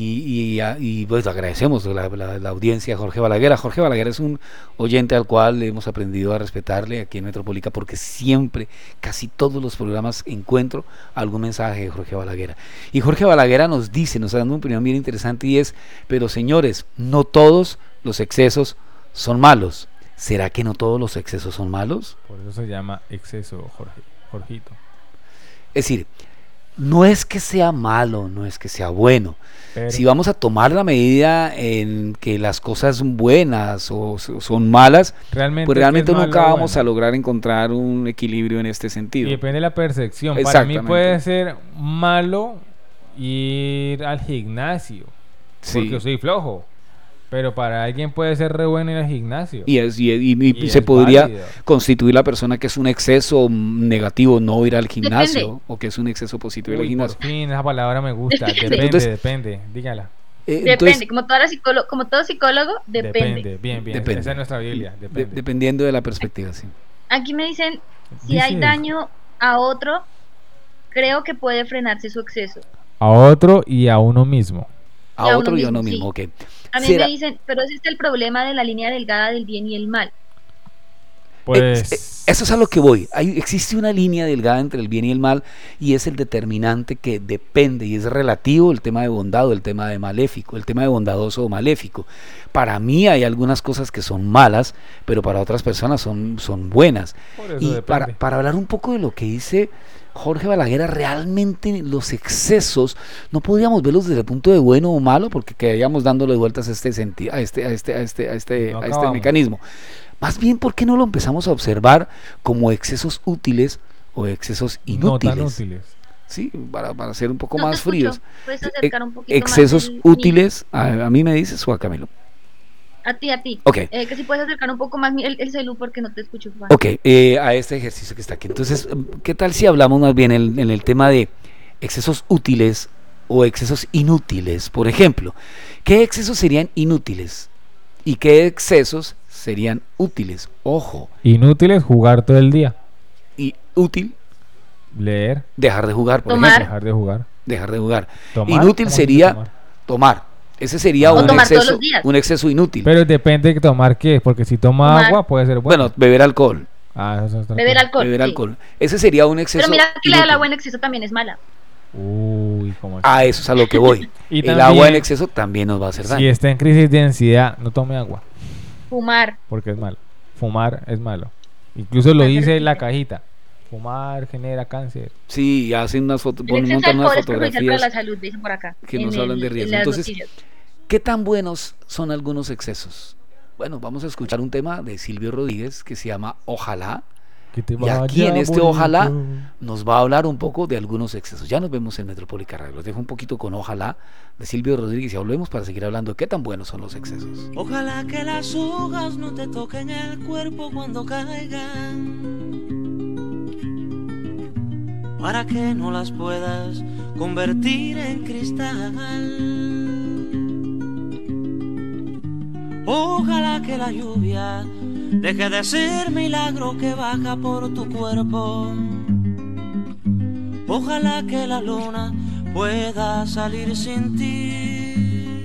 y pues agradecemos la audiencia a Jorge Balaguera. Jorge Balaguera es un oyente al cual hemos aprendido a respetarle aquí en Metropólica porque siempre, casi todos los programas encuentro algún mensaje de Jorge Balaguera. Y Jorge Balaguera nos dice, nos está dando una opinión bien interesante y es, pero señores, no todos los excesos son malos. ¿Será que no todos los excesos son malos? Por eso se llama exceso, Jorge. Jorgito. Es decir, no es que sea malo, no es que sea bueno. Pero Si vamos a tomar la medida en que las cosas son buenas o son malas, realmente, pues realmente ¿qué es nunca malo o vamos bueno? a lograr encontrar un equilibrio en este Y sentido. depende de la percepción. Para mí Exactamente. puede ser malo ir al gimnasio. Sí. Porque soy flojo. Pero para alguien puede ser re bueno ir al gimnasio. Y Y se es podría válido. constituir la persona que es un exceso negativo no ir al gimnasio Depende. o que es un exceso positivo ir al Uy, por gimnasio. fin, esa palabra me gusta. Depende. Depende, Entonces- dígala. Depende, Entonces, como todo psicólogo, depende. Bien. Depende. Esa es nuestra Biblia. Depende. dependiendo de la perspectiva, sí. Aquí me dicen, si hay Dice- daño a otro, creo que puede frenarse su exceso. A otro y a uno mismo. A Y a otro uno y a uno mismo, mismo, sí. ok. A mí ¿Será- me dicen, pero ese es el problema de la línea delgada del bien y el mal. Pues. Eso es a lo que voy. Existe una línea delgada entre el bien y el mal y es el determinante que depende y es relativo el tema de bondad o el tema de maléfico, el tema de bondadoso o maléfico. Para mí hay algunas cosas que son malas, pero para otras personas son buenas. Por eso Y depende. para hablar un poco de lo que dice Jorge Balaguer, realmente los excesos no podríamos verlos desde el punto de bueno o malo porque quedaríamos dándole vueltas a este sentido, a este No acabamos. mecanismo. Más bien, ¿por qué no lo empezamos a observar como excesos útiles o excesos inútiles? No tan útiles. Sí, para ser un poco No te más escucho. fríos. Puedes acercar un poquito Excesos más útiles, a mí me dices o a Camilo. a ti. Ok. Que si puedes acercar un poco más el celu porque no te escucho, Juan. Ok, a este ejercicio que está aquí. Entonces, ¿qué tal si hablamos más bien en el tema de excesos útiles o excesos inútiles. Por ejemplo, ¿qué excesos serían inútiles y qué excesos serían útiles? Ojo. Inútil es jugar todo el día. Y útil, Leer. dejar de jugar, por Tomar. ejemplo. Dejar de jugar. Dejar de jugar. Tomar, Inútil ¿cómo sería así tomar? tomar. Ese sería O un tomar todos exceso, los días. un exceso inútil. Pero depende de tomar qué, porque si toma Tomar. agua puede ser bueno. Bueno, beber alcohol. Ah, eso es otra Beber cosa. alcohol. Beber sí. alcohol. Ese sería un exceso Pero mira que la del inútil. agua en exceso también es mala. Uy, ¿cómo así? A eso es a lo que voy. Y El también, agua en exceso también nos va a hacer daño. si está en crisis de ansiedad, no tome agua, Fumar. porque es malo. Fumar es malo. Incluso lo dice en la cajita. Fumar genera cáncer. Sí, hacen unas fotos, El exceso de montan unas alcohol es perjudicial para la fotografías salud, dicen por acá. que en nos hablan de en riesgo. las Entonces, noticias. ¿qué tan buenos son algunos excesos? Bueno, vamos a escuchar un tema de Silvio Rodríguez que se llama Ojalá. Que te Y aquí vaya en este bonito. Ojalá nos va a hablar un poco de algunos excesos. Ya nos vemos en Metropólica Radio. Los dejo un poquito con Ojalá de Silvio Rodríguez y volvemos para seguir hablando de qué tan buenos son los excesos. Ojalá que las hojas no te toquen el cuerpo cuando caigan, para que no las puedas convertir en cristal. Ojalá que la lluvia deje de ser milagro que baja por tu cuerpo. Ojalá que la luna pueda salir sin ti.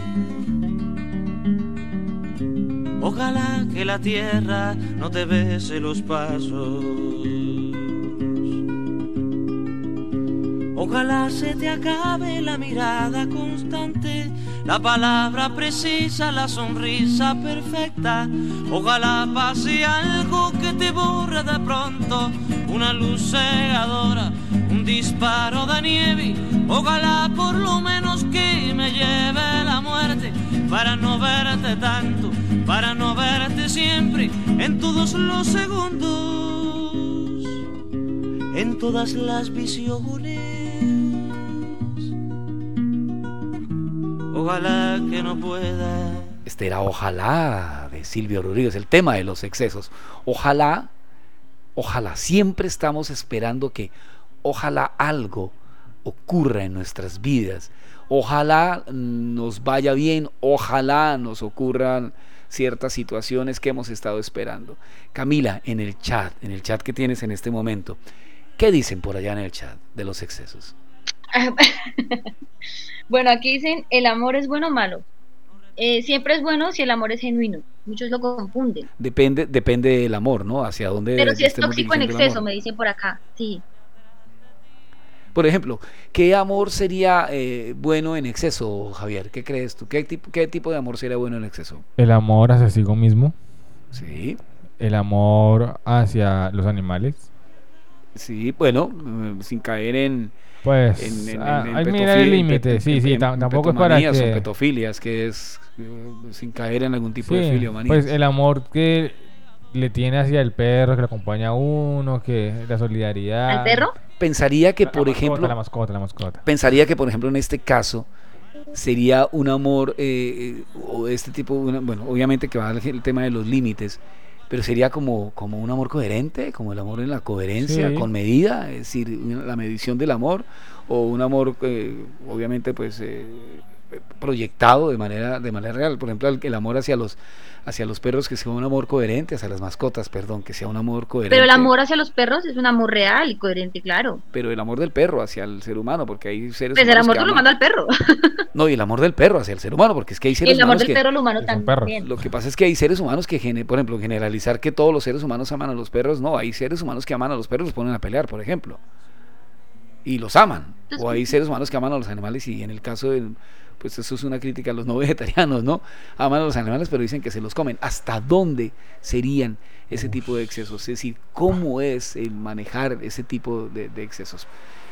Ojalá que la tierra no te bese los pasos. Ojalá se te acabe la mirada constante, la palabra precisa, la sonrisa perfecta. Ojalá pase algo que te borre de pronto, una luz cegadora, un disparo de nieve. Ojalá por lo menos que me lleve la muerte, para no verte tanto, para no verte siempre, en todos los segundos, en todas las visiones. Ojalá que no pueda. Este era Ojalá de Silvio Rodríguez, el tema de los excesos. Ojalá, ojalá, siempre estamos esperando que ojalá algo ocurra en nuestras vidas. Ojalá nos vaya bien, ojalá nos ocurran ciertas situaciones que hemos estado esperando. Camila, en el chat que tienes en este momento, ¿qué dicen por allá en el chat de los excesos? Bueno, aquí dicen, el amor es bueno o malo. Siempre es bueno si el amor es genuino. Muchos lo confunden. Depende del amor, ¿no? Hacia dónde Pero si es estemos tóxico en dirigiendo el exceso, amor. me dicen por acá. Sí. Por ejemplo, ¿qué amor sería bueno en exceso, Javier? ¿Qué crees tú? ¿Qué tipo de amor sería bueno en exceso? El amor hacia sí mismo. Sí, El amor hacia los animales. sí, bueno, sin caer en Pues hay mirar el límite. Sí, sí, tampoco es para petomanías o que... petofilias, que es sin caer en algún tipo de Sí, filiomanía. pues el amor que le tiene hacia el perro, que le acompaña a uno, que la solidaridad. ¿Al perro? Pensaría que, La por mascota, ejemplo, la mascota. pensaría que, por ejemplo, en este caso sería un amor o este tipo, bueno, obviamente que va el tema de los límites, pero sería como un amor coherente, como el amor en la coherencia, Sí. con medida, es decir, la medición del amor, o un amor obviamente pues proyectado de manera real. Por ejemplo, el amor hacia los perros, que sea un amor coherente, hacia las mascotas, perdón, que sea un amor coherente. Pero el amor hacia los perros es un amor real y coherente, claro. Pero el amor del perro hacia el ser humano, porque hay seres Pues el humanos amor que tú lo aman- mandas al perro. No, y el amor del perro hacia el ser humano, porque es que hay Y seres el amor humanos del que... perro al humano que son perros. también. Lo que pasa es que hay seres humanos que, por ejemplo, generalizar que todos los seres humanos aman a los perros, no, hay seres humanos que aman a los perros y los ponen a pelear, por ejemplo, y los aman. O hay seres humanos que aman a los animales y en el caso de, pues eso es una crítica a los no vegetarianos, ¿no? Aman a los animales pero dicen que se los comen. ¿Hasta dónde serían ese tipo de excesos? Es decir, ¿cómo es el manejar ese tipo de excesos?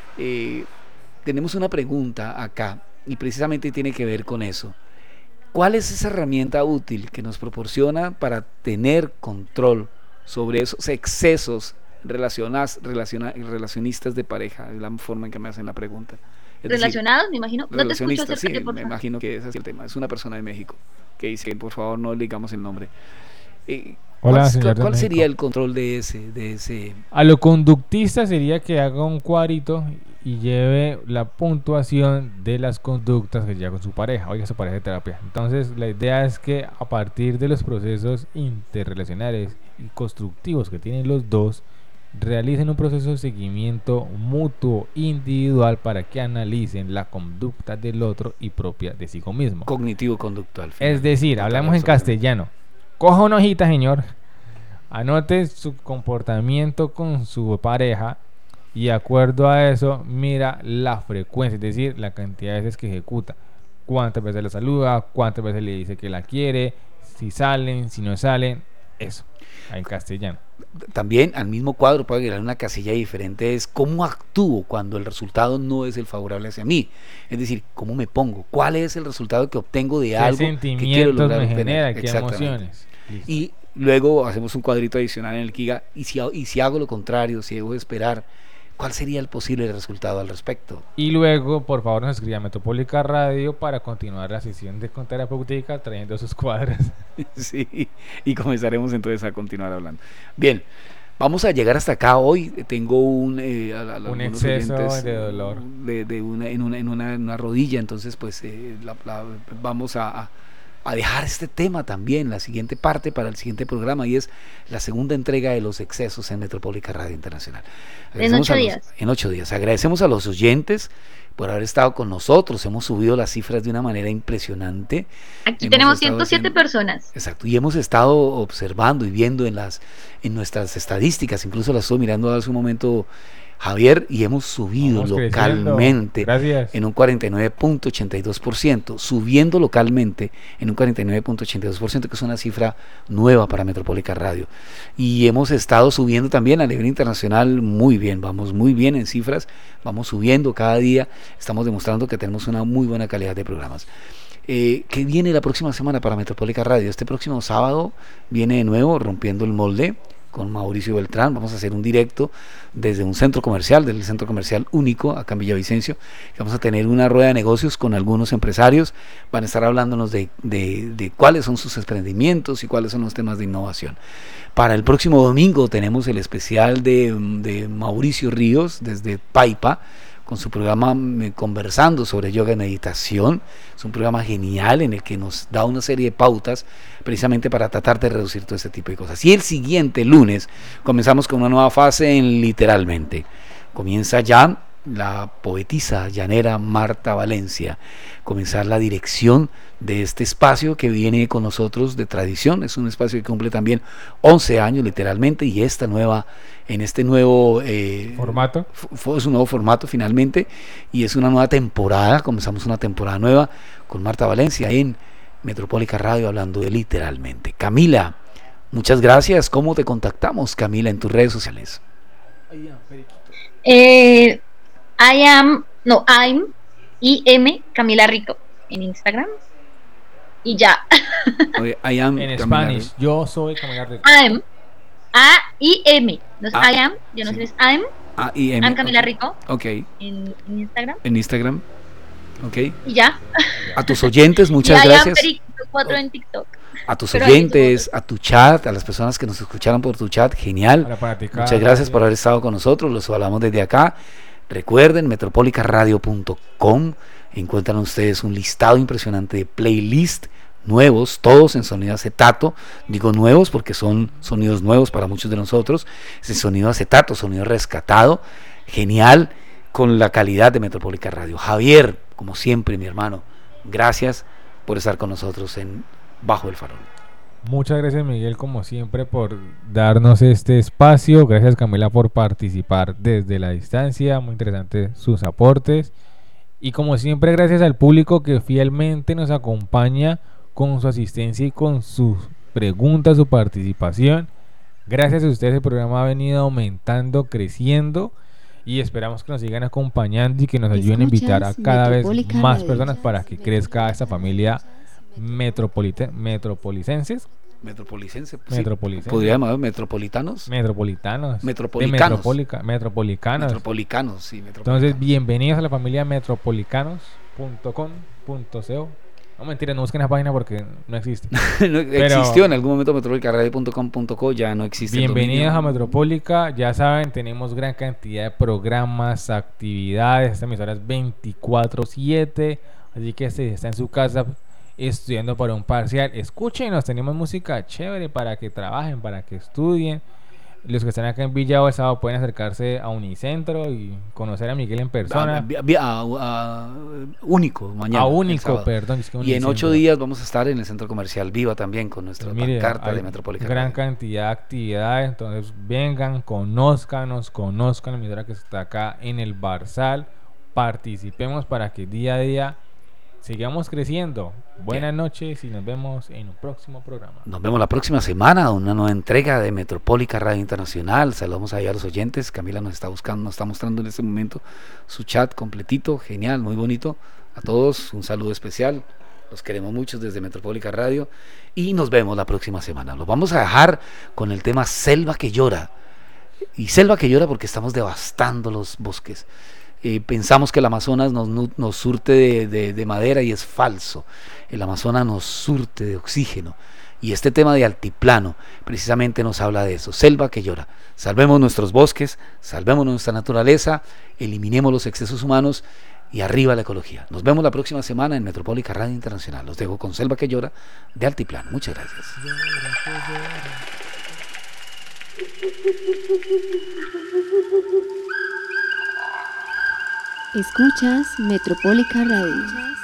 Tenemos una pregunta acá y precisamente tiene que ver con eso. ¿Cuál es esa herramienta útil que nos proporciona para tener control sobre esos excesos relacionistas de pareja? Es la forma en que me hacen la pregunta. Es decir, ¿Relacionados, me imagino? No te escucho, relacionistas, sí, acércate, por me favor. imagino que ese es el tema. Es una persona de México que dice que por favor no digamos el nombre. Hola, ¿Cuál, señor de cuál México. sería el control de ese? A lo conductista sería que haga un cuadrito y lleve la puntuación de las conductas que lleva con su pareja, oiga, su pareja de terapia. Entonces, la idea es que a partir de los procesos interrelacionales y constructivos que tienen los dos, realicen un proceso de seguimiento mutuo, individual, para que analicen la conducta del otro y propia de sí mismo. Cognitivo-conductual. Es decir, hablamos en castellano. Coja una hojita, señor, anote su comportamiento con su pareja y de acuerdo a eso mira la frecuencia, es decir, la cantidad de veces que ejecuta, cuántas veces la saluda, cuántas veces le dice que la quiere, si salen, si no salen, eso, en castellano. También al mismo cuadro puede agregar una casilla diferente, es cómo actúo cuando el resultado no es el favorable hacia mí. Es decir, cómo me pongo, cuál es el resultado que obtengo de algo que quiero sentimientos lograr me obtener. genera, qué Exactamente. emociones. Listo. Y luego hacemos un cuadrito adicional en el que diga, y si hago lo contrario, si debo esperar, ¿cuál sería el posible resultado al respecto? Y luego, por favor, nos escriba a Metropólica Radio para continuar la sesión de terapéutica trayendo sus cuadros. Sí, y comenzaremos entonces a continuar hablando. Bien, vamos a llegar hasta acá hoy. Tengo un exceso de dolor en una rodilla, entonces pues vamos a dejar este tema también, la siguiente parte para el siguiente programa, y es la segunda entrega de los excesos en Metropólica Radio Internacional. En 8 días. En 8 días. Agradecemos a los oyentes por haber estado con nosotros. Hemos subido las cifras de una manera impresionante. Aquí tenemos 107 personas. Exacto, y hemos estado observando y viendo en nuestras estadísticas, incluso las estoy mirando hace un momento, Javier, y hemos subido Vamos localmente Gracias. en un 49.82%, subiendo localmente en un 49.82%, que es una cifra nueva para Metropólica Radio. Y hemos estado subiendo también a nivel internacional muy bien, vamos muy bien en cifras, vamos subiendo cada día, estamos demostrando que tenemos una muy buena calidad de programas. ¿Qué viene la próxima semana para Metropólica Radio? Este próximo sábado viene de nuevo Rompiendo el Molde con Mauricio Beltrán. Vamos a hacer un directo desde un centro comercial, del centro comercial único acá en Villavicencio. Vamos a tener una rueda de negocios con algunos empresarios, van a estar hablándonos de cuáles son sus emprendimientos y cuáles son los temas de innovación. Para el próximo domingo tenemos el especial de Mauricio Ríos desde Paipa, con su programa Conversando sobre Yoga y Meditación. Es un programa genial en el que nos da una serie de pautas precisamente para tratar de reducir todo este tipo de cosas. Y el siguiente lunes comenzamos con una nueva fase en Literalmente. Comienza ya la poetisa llanera Marta Valencia, comenzar la dirección de este espacio que viene con nosotros de tradición. Es un espacio que cumple también 11 años literalmente, y este nuevo formato es un nuevo formato finalmente, y es una nueva temporada. Comenzamos una temporada nueva con Marta Valencia en Metropólica Radio, hablando de Literalmente. Camila, muchas gracias. ¿Cómo te contactamos, Camila, en tus redes sociales? I'm Camila Rico en Instagram y ya. Oye, I am en Camila Spanish, Rico. yo soy Camila Rico. I'm A-I-M, no es I am, yo no sé, es I'm Camila Rico. Ok. En Instagram. En Instagram. Ok. Y ya. A tus oyentes, muchas y gracias. I am 4 en TikTok. A tus Pero oyentes, a tu chat, a las personas que nos escucharon por tu chat, genial. Muchas gracias por haber estado con nosotros. Los hablamos desde acá. Recuerden, metropolicaradio.com. Encuentran ustedes un listado impresionante de playlists nuevos, todos en sonido acetato. Digo nuevos porque son sonidos nuevos para muchos de nosotros. Ese sonido acetato, sonido rescatado, genial, con la calidad de Metropólica Radio. Javier, como siempre, mi hermano, gracias por estar con nosotros en Bajo el Farol. Muchas gracias, Miguel, como siempre, por darnos este espacio. Gracias, Camila, por participar desde la distancia. Muy interesante sus aportes. Y como siempre, gracias al público que fielmente nos acompaña con su asistencia y con sus preguntas, su participación. Gracias a ustedes el programa ha venido aumentando, creciendo, y esperamos que nos sigan acompañando y que nos ayuden a invitar a cada vez más personas para que crezca esta familia metropolicenses. Sí. Metropolicenses. Podría llamar metropolitanos. Metropolicanos. Metropolicanos, sí. Entonces, bienvenidos a la familia metropolicanos.com.co. No, mentira, no busquen esa página porque no existe. No, existió en algún momento metropolicaradio.com.co, ya no existe. Bienvenidos a Metropólica. Ya saben, tenemos gran cantidad de programas, actividades. Esta emisora es 24/7. Así que si está en su casa estudiando para un parcial, escúchenos. Tenemos música chévere para que trabajen, para que estudien. Los que están acá en Villa Oesado pueden acercarse a Unicentro y conocer a Miguel en persona. Único, mañana. A Único, perdón. Es que y en 8 días vamos a estar en el Centro Comercial Viva también con nuestra pancarta de Metropólica. Gran cantidad de actividades, entonces vengan, conozcan la emisora que está acá en el Barzal. Participemos para que día a día sigamos creciendo. Buenas noches y nos vemos en un próximo programa. Nos vemos la próxima semana, una nueva entrega de Metropólica Radio Internacional. Saludamos ahí a los oyentes. Camila nos está mostrando en este momento su chat completito, genial, muy bonito. A todos un saludo especial. Los queremos mucho desde Metropólica Radio y nos vemos la próxima semana. Los vamos a dejar con el tema Selva que llora. Y Selva que llora porque estamos devastando los bosques. Pensamos que el Amazonas nos surte de madera y es falso. El Amazonas nos surte de oxígeno. Y este tema de altiplano precisamente nos habla de eso. Selva que llora. Salvemos nuestros bosques, salvemos nuestra naturaleza, eliminemos los excesos humanos y arriba la ecología. Nos vemos la próxima semana en Metropólica Radio Internacional. Los dejo con Selva que llora de Altiplano. Muchas gracias. Escuchas Metropólica Radio.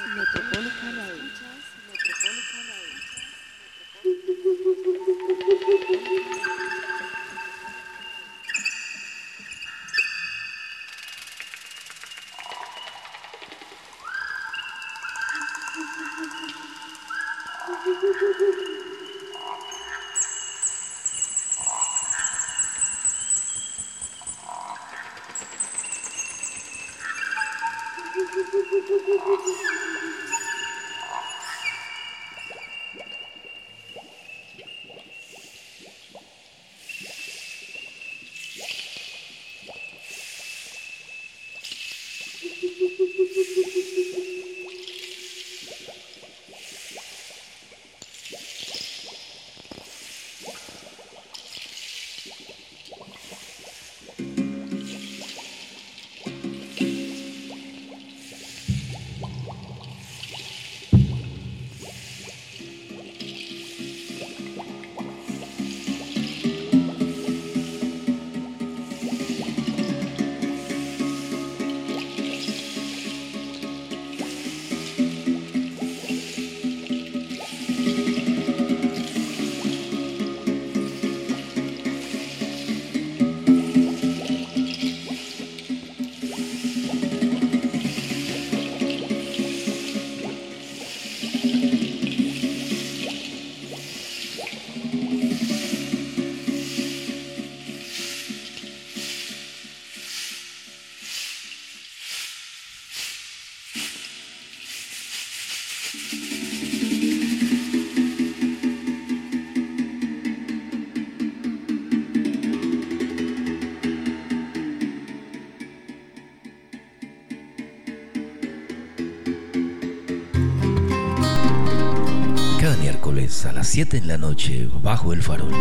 A las 7 en la noche, bajo el farol,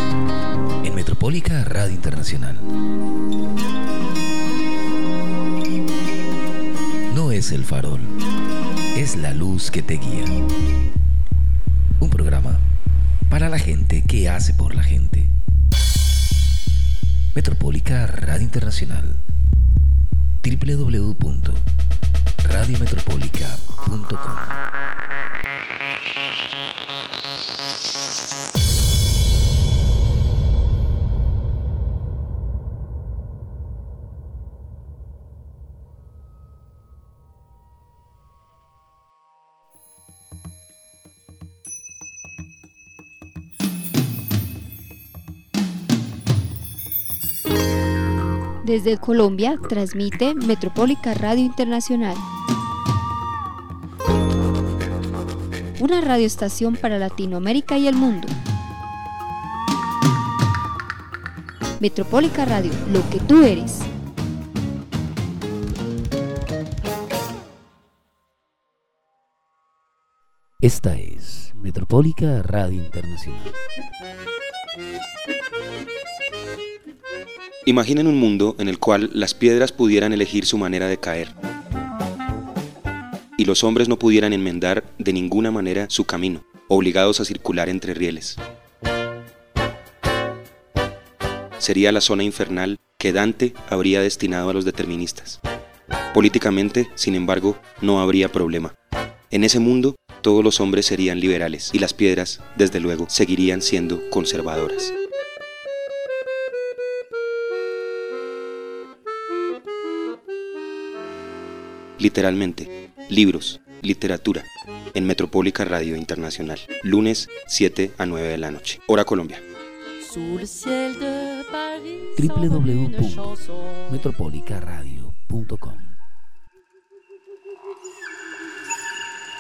en Metropólica Radio Internacional. No es el farol, es la luz que te guía. Un programa para la gente que hace por la gente. Metropólica Radio Internacional. www.radiometropolica.com. Desde Colombia transmite Metropólica Radio Internacional. Una radioestación para Latinoamérica y el mundo. Metropólica Radio, lo que tú eres. Esta es Metropólica Radio Internacional. Imaginen un mundo en el cual las piedras pudieran elegir su manera de caer y los hombres no pudieran enmendar de ninguna manera su camino, obligados a circular entre rieles. Sería la zona infernal que Dante habría destinado a los deterministas. Políticamente, sin embargo, no habría problema. En ese mundo, todos los hombres serían liberales y las piedras, desde luego, seguirían siendo conservadoras. Literalmente, libros, literatura, en Metropólica Radio Internacional, lunes 7 a 9 de la noche, hora Colombia. www.metropolicaradio.com